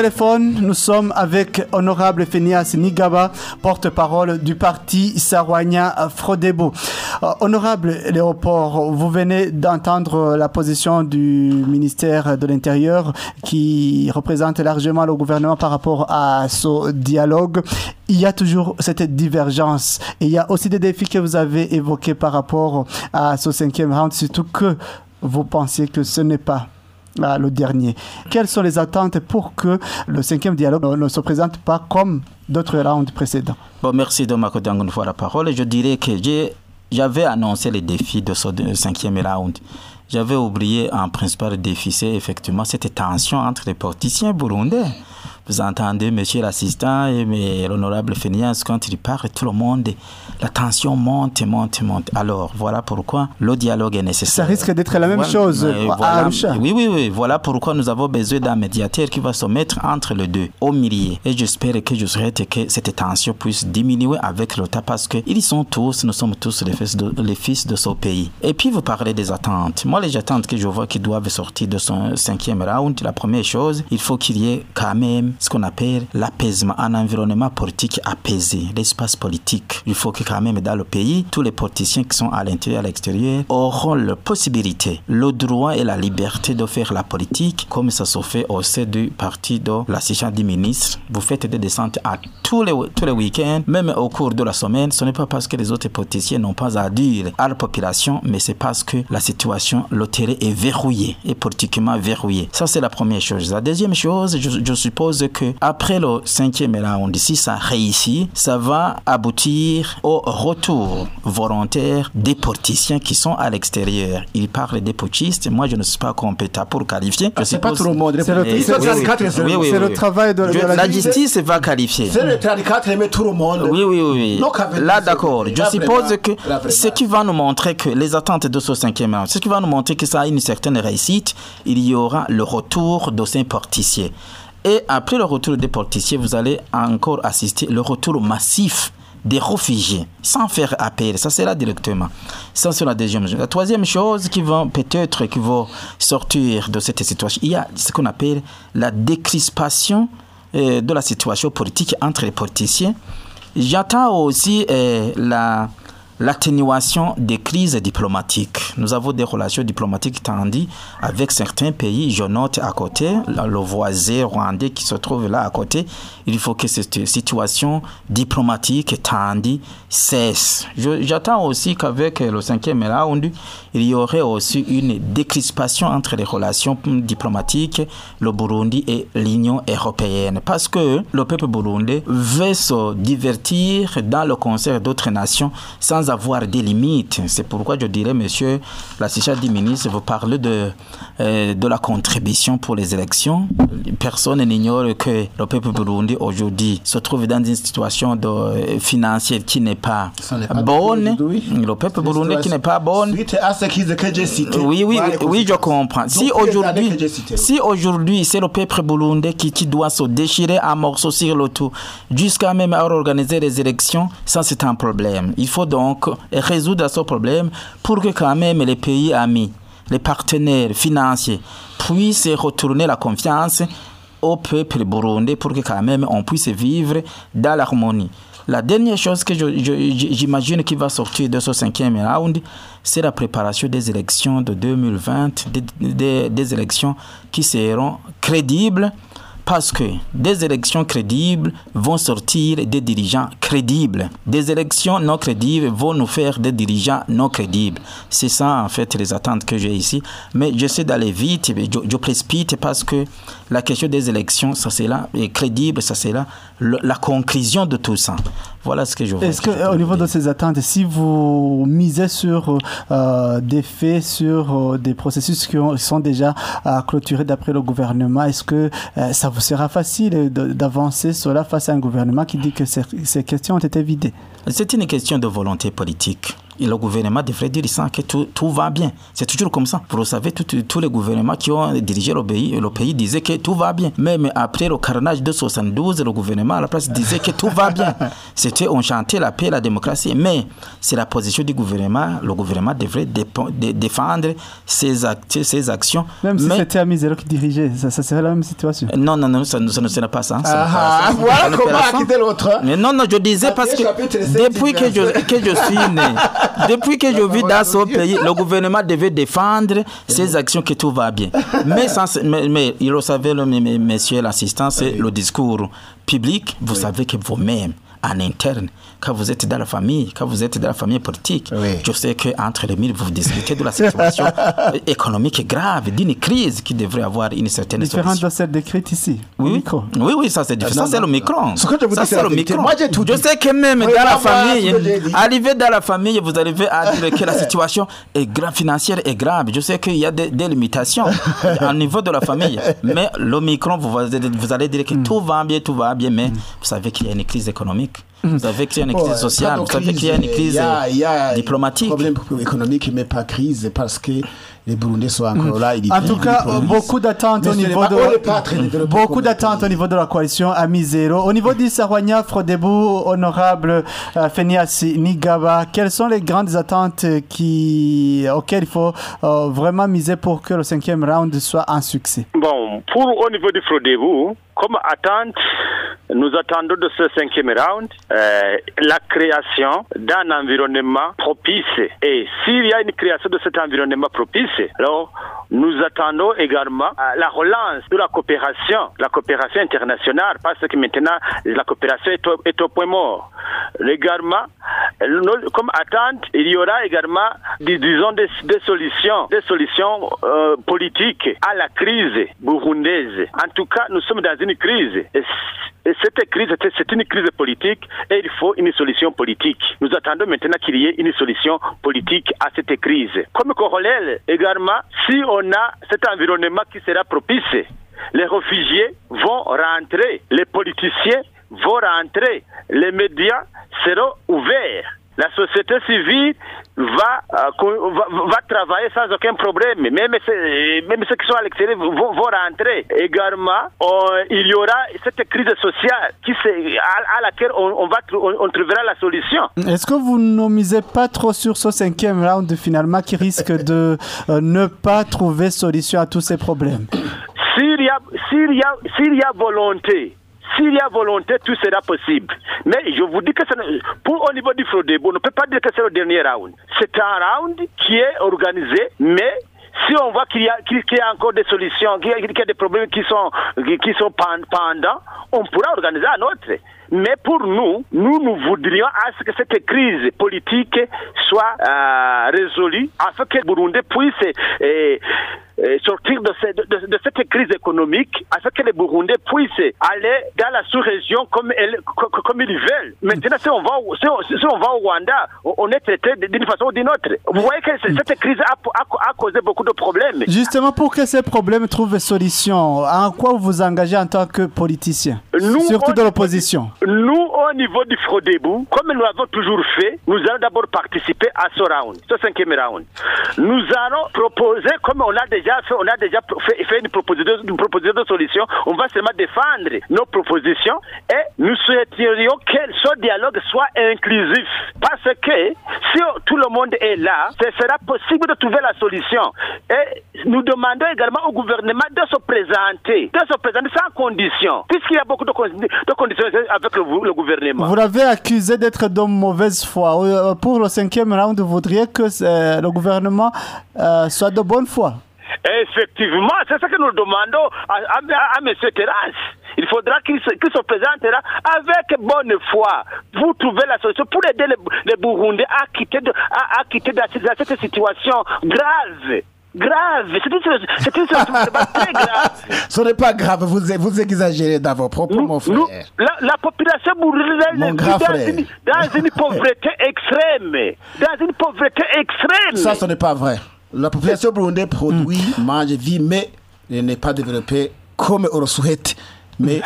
téléphone, nous sommes avec Honorable Phineas Nigaba, porte-parole du parti Sarwania Frodebo. Euh, Honorable Léopold, vous venez d'entendre la position du ministère de l'Intérieur qui représente largement le gouvernement par rapport à ce dialogue. Il y a toujours cette divergence et il y a aussi des défis que vous avez évoqués par rapport à ce cinquième round, surtout que vous pensez que ce n'est pas le dernier. Quelles sont les attentes pour que le cinquième dialogue ne se présente pas comme d'autres rounds précédents? Bon, merci de m'accorder une fois la parole. Je dirais que j'ai, j'avais annoncé les défis de ce cinquième round. J'avais oublié un principal défi, c'est effectivement cette tension entre les politiciens burundais. Vous entendez, monsieur l'assistant et l'honorable Phineas, quand il parle, tout le monde, la tension monte, monte, monte. Alors, voilà pourquoi le dialogue est nécessaire. Ça risque d'être la même voilà, chose voilà, à Arusha. Oui, oui, oui. Voilà pourquoi nous avons besoin d'un médiateur qui va se mettre entre les deux, au milieu. Et j'espère que je souhaite que cette tension puisse diminuer avec le temps parce qu'ils sont tous, nous sommes tous les fils, de, les fils de ce pays. Et puis, vous parlez des attentes. Moi, les attentes que je vois qui doivent sortir de son cinquième round, la première chose, il faut qu'il y ait quand même ce qu'on appelle l'apaisement, un environnement politique apaisé, l'espace politique. Il faut que quand même dans le pays, tous les politiciens qui sont à l'intérieur et à l'extérieur auront la possibilité, le droit et la liberté de faire la politique comme ça se fait au sein du parti de l'assistant du ministre. Vous faites des descentes à tous les, tous les week-ends, même au cours de la semaine. Ce n'est pas parce que les autres politiciens n'ont pas à dire à la population, mais c'est parce que la situation, le terrain est verrouillé, est politiquement verrouillé. Ça, c'est la première chose. La deuxième chose, je, je suppose que après le cinquième round, si ça réussit, ça va aboutir au retour volontaire des politiciens qui sont à l'extérieur. Ils parlent des putschistes. Moi, je ne suis pas compétent pour qualifier. Je c'est pas tout le monde. C'est le, oui, c'est, oui, oui, c'est, oui, oui, c'est oui, le oui. travail de, je, de la, la justice va qualifier. C'est le trente-quatre, mais tout le monde. Oui, oui, oui. Donc, là, d'accord. Je suppose la, que la ce qui va nous montrer que les attentes de ce cinquième round, ce qui va nous montrer que ça a une certaine réussite, il y aura le retour de ces politiciens. Et après le retour des politiciens, vous allez encore assister au retour massif des réfugiés, sans faire appel. Ça, c'est là directement. Ça, c'est la deuxième chose. La troisième chose qui va peut-être qui va sortir de cette situation, il y a ce qu'on appelle la décrispation euh, de la situation politique entre les politiciens. J'attends aussi euh, la... l'atténuation des crises diplomatiques. Nous avons des relations diplomatiques tendues avec certains pays. Je note à côté, le voisin rwandais qui se trouve là à côté. Il faut que cette situation diplomatique tendue cesse. Je, j'attends aussi qu'avec le cinquième round, il y aurait aussi une décrispation entre les relations diplomatiques, le Burundi et l'Union européenne. Parce que le peuple burundais veut se divertir dans le concert d'autres nations sans avoir des limites. C'est pourquoi je dirais, monsieur l'assistant du ministre, vous parlez de, euh, de la contribution pour les élections. Personne n'ignore que le peuple burundais aujourd'hui se trouve dans une situation de, euh, financière qui n'est pas, pas bonne. Le peuple burundais qui n'est pas bonne. Suite à ce que j'ai cité. Oui, oui, oui, oui, je comprends. Si aujourd'hui, si aujourd'hui, c'est le peuple burundais qui, qui doit se déchirer en morceaux sur le tout, jusqu'à même organiser les élections, ça c'est un problème. Il faut donc résoudre ce problème pour que quand même les pays amis, les partenaires financiers puissent retourner la confiance au peuple burundais pour que quand même on puisse vivre dans l'harmonie. La dernière chose que je, je, j'imagine qui va sortir de ce cinquième round, c'est la préparation des élections de deux mille vingt, des, des, des élections qui seront crédibles, parce que des élections crédibles vont sortir des dirigeants crédibles. Des élections non crédibles vont nous faire des dirigeants non crédibles. C'est ça, en fait, les attentes que j'ai ici. Mais j'essaie d'aller vite, je, je précipite parce que la question des élections, ça c'est là, et crédible, ça c'est là, le, la conclusion de tout ça. Voilà ce que je vois. Est-ce qu'au niveau de ces attentes, si vous misez sur euh, des faits, sur euh, des processus qui ont, sont déjà euh, clôturés d'après le gouvernement, est-ce que euh, ça vous sera facile de, d'avancer cela face à un gouvernement qui dit que ces, ces questions ont été vidées? C'est une question de volonté politique. Et le gouvernement devrait dire ça, que tout, tout va bien. C'est toujours comme ça. Vous savez, tous les gouvernements qui ont dirigé le pays, le pays disaient que tout va bien. Même après le carnage de soixante-douze, le gouvernement à la place disait que tout va bien. C'était, on chantait la paix, la démocratie. Mais c'est la position du gouvernement. Le gouvernement devrait dépo, de, défendre ses, actes, ses actions. Même si mais, c'était Amizero qui dirigeait, ça, ça serait la même situation. Non, non, non, ça, ça ne serait pas ça. ça Ah, pas ça. Voilà comment a quitté l'autre. Mais non, non, je disais parce que depuis que je, que je suis né, depuis que je vis dans ce pays, le gouvernement devait défendre ses actions, que tout va bien. Mais, sans, mais, mais il le savait, le, monsieur l'assistant, c'est le discours public. Vous oui. savez que vous-même, en interne, quand vous êtes dans la famille, quand vous êtes dans la famille politique, oui. je sais qu'entre les mille, vous discutez de la situation économique grave, d'une crise qui devrait avoir une certaine solution. Différente de celle décrite ici, oui. au micro. Oui, oui, ça c'est différent. Ça, c'est le micron. Ce que je vous ça, dis, c'est le micron. Moi, j'ai tout je dit. sais que même oui, dans la famille, arrivé dans la famille, vous arrivez à dire que la situation est grave, financière est grave. Je sais qu'il y a des, des limitations au niveau de la famille. Mais le micron, vous, vous allez dire que mm. tout va bien, tout va bien, mais mm. vous savez qu'il y a une crise économique. Vous savez qu'il y a une crise oh, sociale, vous savez qu'il y a une crise y a, y a diplomatique. Il y a un problème économique, mais pas crise, parce que les Burundais sont encore là. En tout cas, beaucoup d'attentes au niveau de beaucoup d'attentes au niveau de la coalition Amizero. Au niveau du Sarwania Frodebou, honorable euh, Phineas Nigaba, quelles sont les grandes attentes qui, auxquelles il faut euh, vraiment miser pour que le cinquième round soit un succès? Bon, pour au niveau du Frodebou, comme attente, nous attendons de ce cinquième round euh, la création d'un environnement propice. Et s'il y a une création de cet environnement propice, alors nous attendons également euh, la relance de la coopération, la coopération internationale, parce que maintenant la coopération est au, est au point mort. Également, comme attente, il y aura également, disons, des, des solutions, des solutions euh, politiques à la crise burundaise. En tout cas, nous sommes dans une crise. Et, et cette crise, c'est une crise politique et il faut une solution politique. Nous attendons maintenant qu'il y ait une solution politique à cette crise. Comme corollaire, également, si on a cet environnement qui sera propice, les réfugiés vont rentrer, les politiciens vont rentrer, les médias seront ouverts. La société civile va, euh, va, va travailler sans aucun problème. Même, même ceux qui sont à l'extérieur vont, vont rentrer. Également, on, il y aura cette crise sociale qui à, à laquelle on, on, va, on, on trouvera la solution. Est-ce que vous ne misez pas trop sur ce cinquième round finalement qui risque de euh, ne pas trouver solution à tous ces problèmes? S'il y a, s'il y a, s'il y a volonté, S'il y a volonté, tout sera possible. Mais je vous dis que ça, pour au niveau du Frodebou, on ne peut pas dire que c'est le dernier round. C'est un round qui est organisé, mais si on voit qu'il y a, qu'il y a encore des solutions, qu'il y a, qu'il y a des problèmes qui sont, qui sont pendants, on pourra organiser un autre. Mais pour nous, nous, nous voudrions à ce que cette crise politique soit euh, résolue afin que le Burundi puisse euh, euh, sortir de, ce, de, de cette crise économique, afin que les Burundais puissent aller dans la sous-région comme, elle, comme, comme ils veulent. Maintenant, si on va, si on, si on va au Rwanda, on est traité d'une façon ou d'une autre. Vous voyez que cette crise a, a, a causé beaucoup de problèmes. Justement, pour que ces problèmes trouvent solution, en quoi vous vous engagez en tant que politicien, nous, surtout de l'opposition? Nous, au niveau du Frodebou, comme nous l'avons toujours fait, nous allons d'abord participer à ce round, ce cinquième round. Nous allons proposer, comme on a déjà fait, on a déjà fait, fait une, proposition, une proposition de solution, on va seulement défendre nos propositions et nous souhaiterions que ce dialogue soit inclusif. Parce que si tout le monde est là, ce sera possible de trouver la solution. Et nous demandons également au gouvernement de se présenter, de se présenter sans condition, puisqu'il y a beaucoup de, condi- de conditions avec le, le gouvernement. Vous l'avez accusé d'être de mauvaise foi. Pour le cinquième round, vous voudriez que euh, le gouvernement euh, soit de bonne foi? Effectivement, c'est ce que nous demandons à, à, à, à M. Terence. Il faudra qu'il se, qu'il se présente là avec bonne foi pour trouver la solution, pour aider les, les Burundais à quitter, de, à, à quitter de, de cette situation grave. Grave, c'est une, c'est une situation très grave. Ce n'est pas grave, vous, vous exagérez dans vos propos, nous, mon frère. Nous, la, la population burundaise est dans, une, dans une pauvreté extrême. Dans une pauvreté extrême. Ça, ce n'est pas vrai. La population burundaise produit, mm. mange, vit, mais elle n'est pas développée comme on le souhaite. mais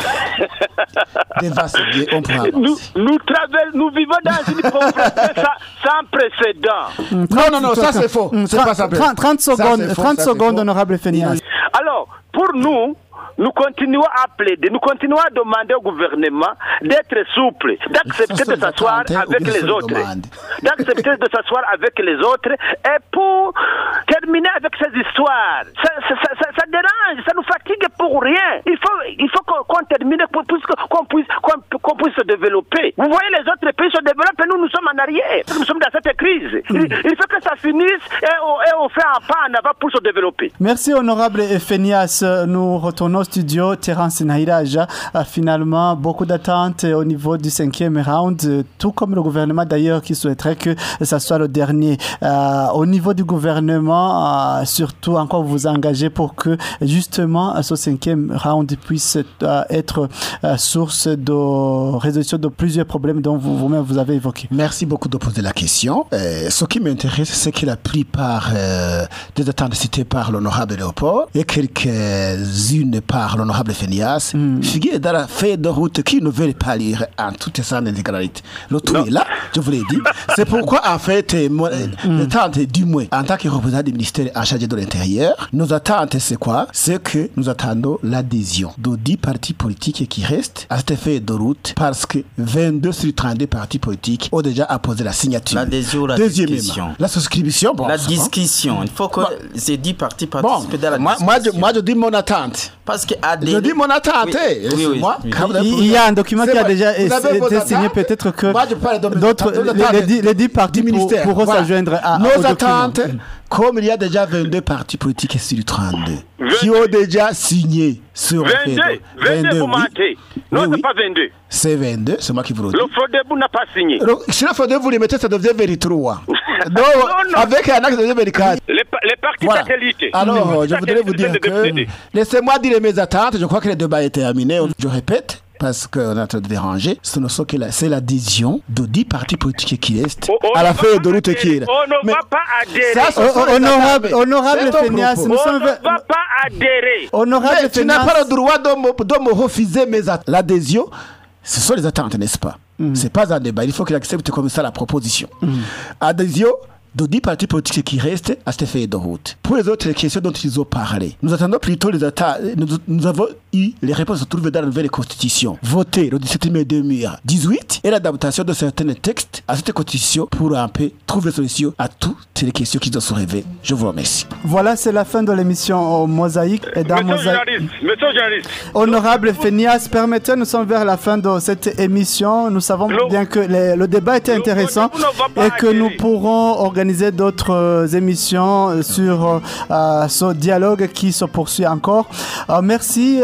devant ce biais, on prend. Nous, nous, travel, nous vivons dans une pauvreté sans, sans précédent. Non, non, non, ça c'est faux. C'est pas ça. trente secondes, ça, trente secondes, honorable Phénias. Alors, pour nous, nous continuons à plaider, nous continuons à demander au gouvernement d'être souple, d'accepter de s'asseoir avec les autres, d'accepter de s'asseoir avec les autres et pour terminer avec ces histoires. Ça, ça, ça, ça dérange, ça nous fatigue pour rien. Il faut, il faut qu'on, qu'on termine, qu'on puisse, qu'on, puisse, qu'on, qu'on puisse se développer. Vous voyez, les autres pays se développent et nous, nous sommes en arrière. Nous sommes dans cette crise. Il, il faut que ça finisse et on, et on fait un pas en avant pour se développer. Merci, honorable Phénias. Nous retournons au studio. Terence Nahiraja a finalement beaucoup d'attentes au niveau du cinquième round, tout comme le gouvernement d'ailleurs qui souhaiterait que ça soit le dernier. Euh, au niveau du gouvernement, euh, surtout encore vous engagez pour que justement ce cinquième round puisse euh, être euh, source de résolution de plusieurs problèmes dont vous, vous-même vous avez évoqué. Merci beaucoup de poser la question. Euh, ce qui m'intéresse, c'est que la plupart euh, des attentes citées par l'honorable Léopold et quelques-unes par l'honorable Phénias, mm. figure dans la feuille de route qui ne veut pas lire en toute sa intégralité. Le tout est là, je vous l'ai dit. C'est pourquoi, en fait, moi, mm. l'attente du moins, en tant que représentant du ministère en charge de l'Intérieur, nos attentes, c'est quoi? C'est que nous attendons l'adhésion de dix partis politiques qui restent à cette feuille de route parce que vingt-deux sur trente-deux partis politiques ont déjà apposé la signature. L'adhésion, la discussion. La souscription, bon. La discussion. Bon. Il faut que bon. ces dix partis participent bon. dans la moi, discussion. Moi je, moi, je dis mon attente. Parce que je dis mon attente. Oui, oui, oui, moi, oui. Il y a un document qui a déjà été signé. Peut-être que moi, d'autres, les, les, les dix partis pourront pour voilà. s'adjoindre à nos attentes. Document. Comme il y a déjà vingt-deux partis politiques sur trente-deux vingt-deux qui ont déjà signé sur vingt-deux, vingt-deux, vous mentez. Non, oui, c'est pas vingt-deux. C'est vingt-deux, c'est moi qui vous le dis. Le Frodebou n'a pas signé. Le, si le Frodebou vous les mettez, ça devient vingt-trois. Donc, non, non. Avec un axe, ça devient vingt-quatre. Les, les partis voilà. satellites. Alors, je voudrais vous dire que... Laissez-moi dire mes attentes. Je crois que le débat est terminé. Je répète. Parce qu'on est en train de déranger, c'est l'adhésion de dix partis politiques qui restent oh, à la feuille de route qui est là. On ne Mais va pas adhérer. Ça, oh, honorable honorable Phénias, nous sommes... On ne va pas adhérer. Honorable Mais tu n'as pas le droit de me, de me refuser mes attentes. L'adhésion, ce sont les attentes, n'est-ce pas? Mm. Ce n'est pas un débat. Il faut qu'il accepte comme ça la proposition. Mm. Adhésion de dix partis politiques qui restent à cette feuille de route. Pour les autres questions dont ils ont parlé, nous attendons plutôt les attaques. Nous, nous avons eu les réponses trouvées dans la nouvelle constitution, votée le dix-sept mai deux mille dix-huit, et l'adaptation de certains textes à cette constitution pour un peu trouver solution à toutes les questions qui ont soulevé. Je vous remercie. Voilà, c'est la fin de l'émission Mosaïque. Et dans Monsieur Mosaïque... journaliste, Monsieur journaliste. Honorable Phénias, permettez, nous sommes vers la fin de cette émission. Nous savons le, bien que les, le débat était le, intéressant le, et que adhérer. Nous pourrons organiser organiser d'autres euh, émissions sur euh, ce dialogue qui se poursuit encore. Euh, merci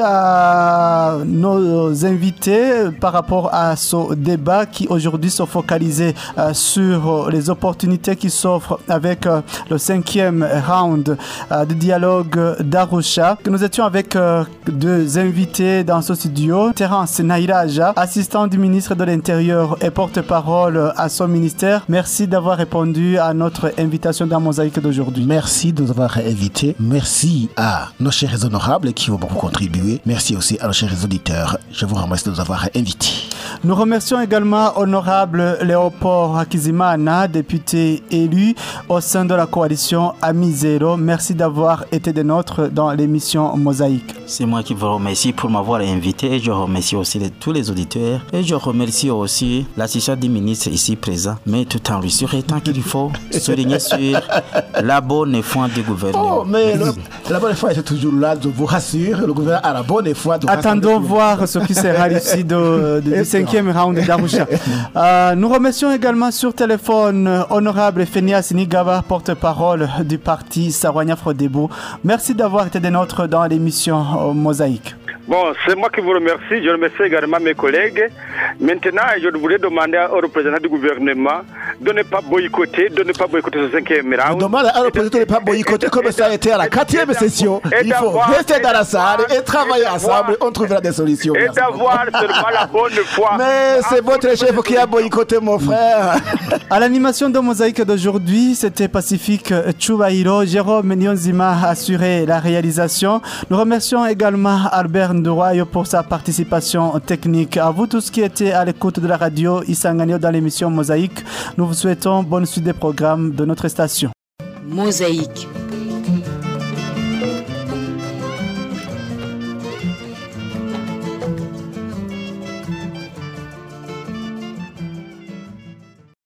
à nos invités par rapport à ce débat qui aujourd'hui se focalisait euh, sur les opportunités qui s'offrent avec euh, le cinquième round euh, du dialogue d'Arusha. Nous étions avec euh, deux invités dans ce studio. Terence Nahiraja, assistant du ministre de l'Intérieur et porte-parole à son ministère. Merci d'avoir répondu à notre invitation dans Mosaïque d'aujourd'hui. Merci de nous avoir invités. Merci à nos chers honorables qui ont beaucoup contribué. Merci aussi à nos chers auditeurs. Je vous remercie de nous avoir invités. Nous remercions également honorable Léopold Hakizimana, député élu au sein de la coalition Amizero. Merci d'avoir été des nôtres dans l'émission Mosaïque. C'est moi qui vous remercie pour m'avoir invité et je remercie aussi les, tous les auditeurs et je remercie aussi l'assistant du ministre ici présent, mais tout en lui surétant qu'il faut souligner sur la bonne foi du gouvernement. Oh, mais le, la bonne foi est toujours là, je vous rassure, le gouvernement a la bonne foi. Attendons voir ce qui sera ici de, de, du cinquième round d'Arusha. Euh, nous remercions également sur téléphone honorable Phénias Nigaba, porte-parole du parti Sarwania Frodebou. Merci d'avoir été des nôtres dans l'émission Mosaïque. Bon, c'est moi qui vous remercie. Je remercie également mes collègues. Maintenant, je voulais demander aux représentants du gouvernement de ne pas boycotter, de ne pas boycotter ce cinquième round. Je demande à l'opposition de ne pas boycotter comme ça a été à la quatrième session. Il faut rester dans la salle et travailler ensemble, on trouvera des solutions. Et d'avoir seulement la bonne foi. Mais c'est votre chef qui a boycotté mon frère. À l'animation de Mosaïque d'aujourd'hui, c'était Pacifique Chubahiro. Jérôme Nionzima a assuré la réalisation. Nous remercions également Albert Ndouayo pour sa participation technique. À vous tous qui étaient à l'écoute de la radio Isanganio dans l'émission Mosaïque, nous vous souhaitons bonne suite des programmes de notre station. Mosaïque.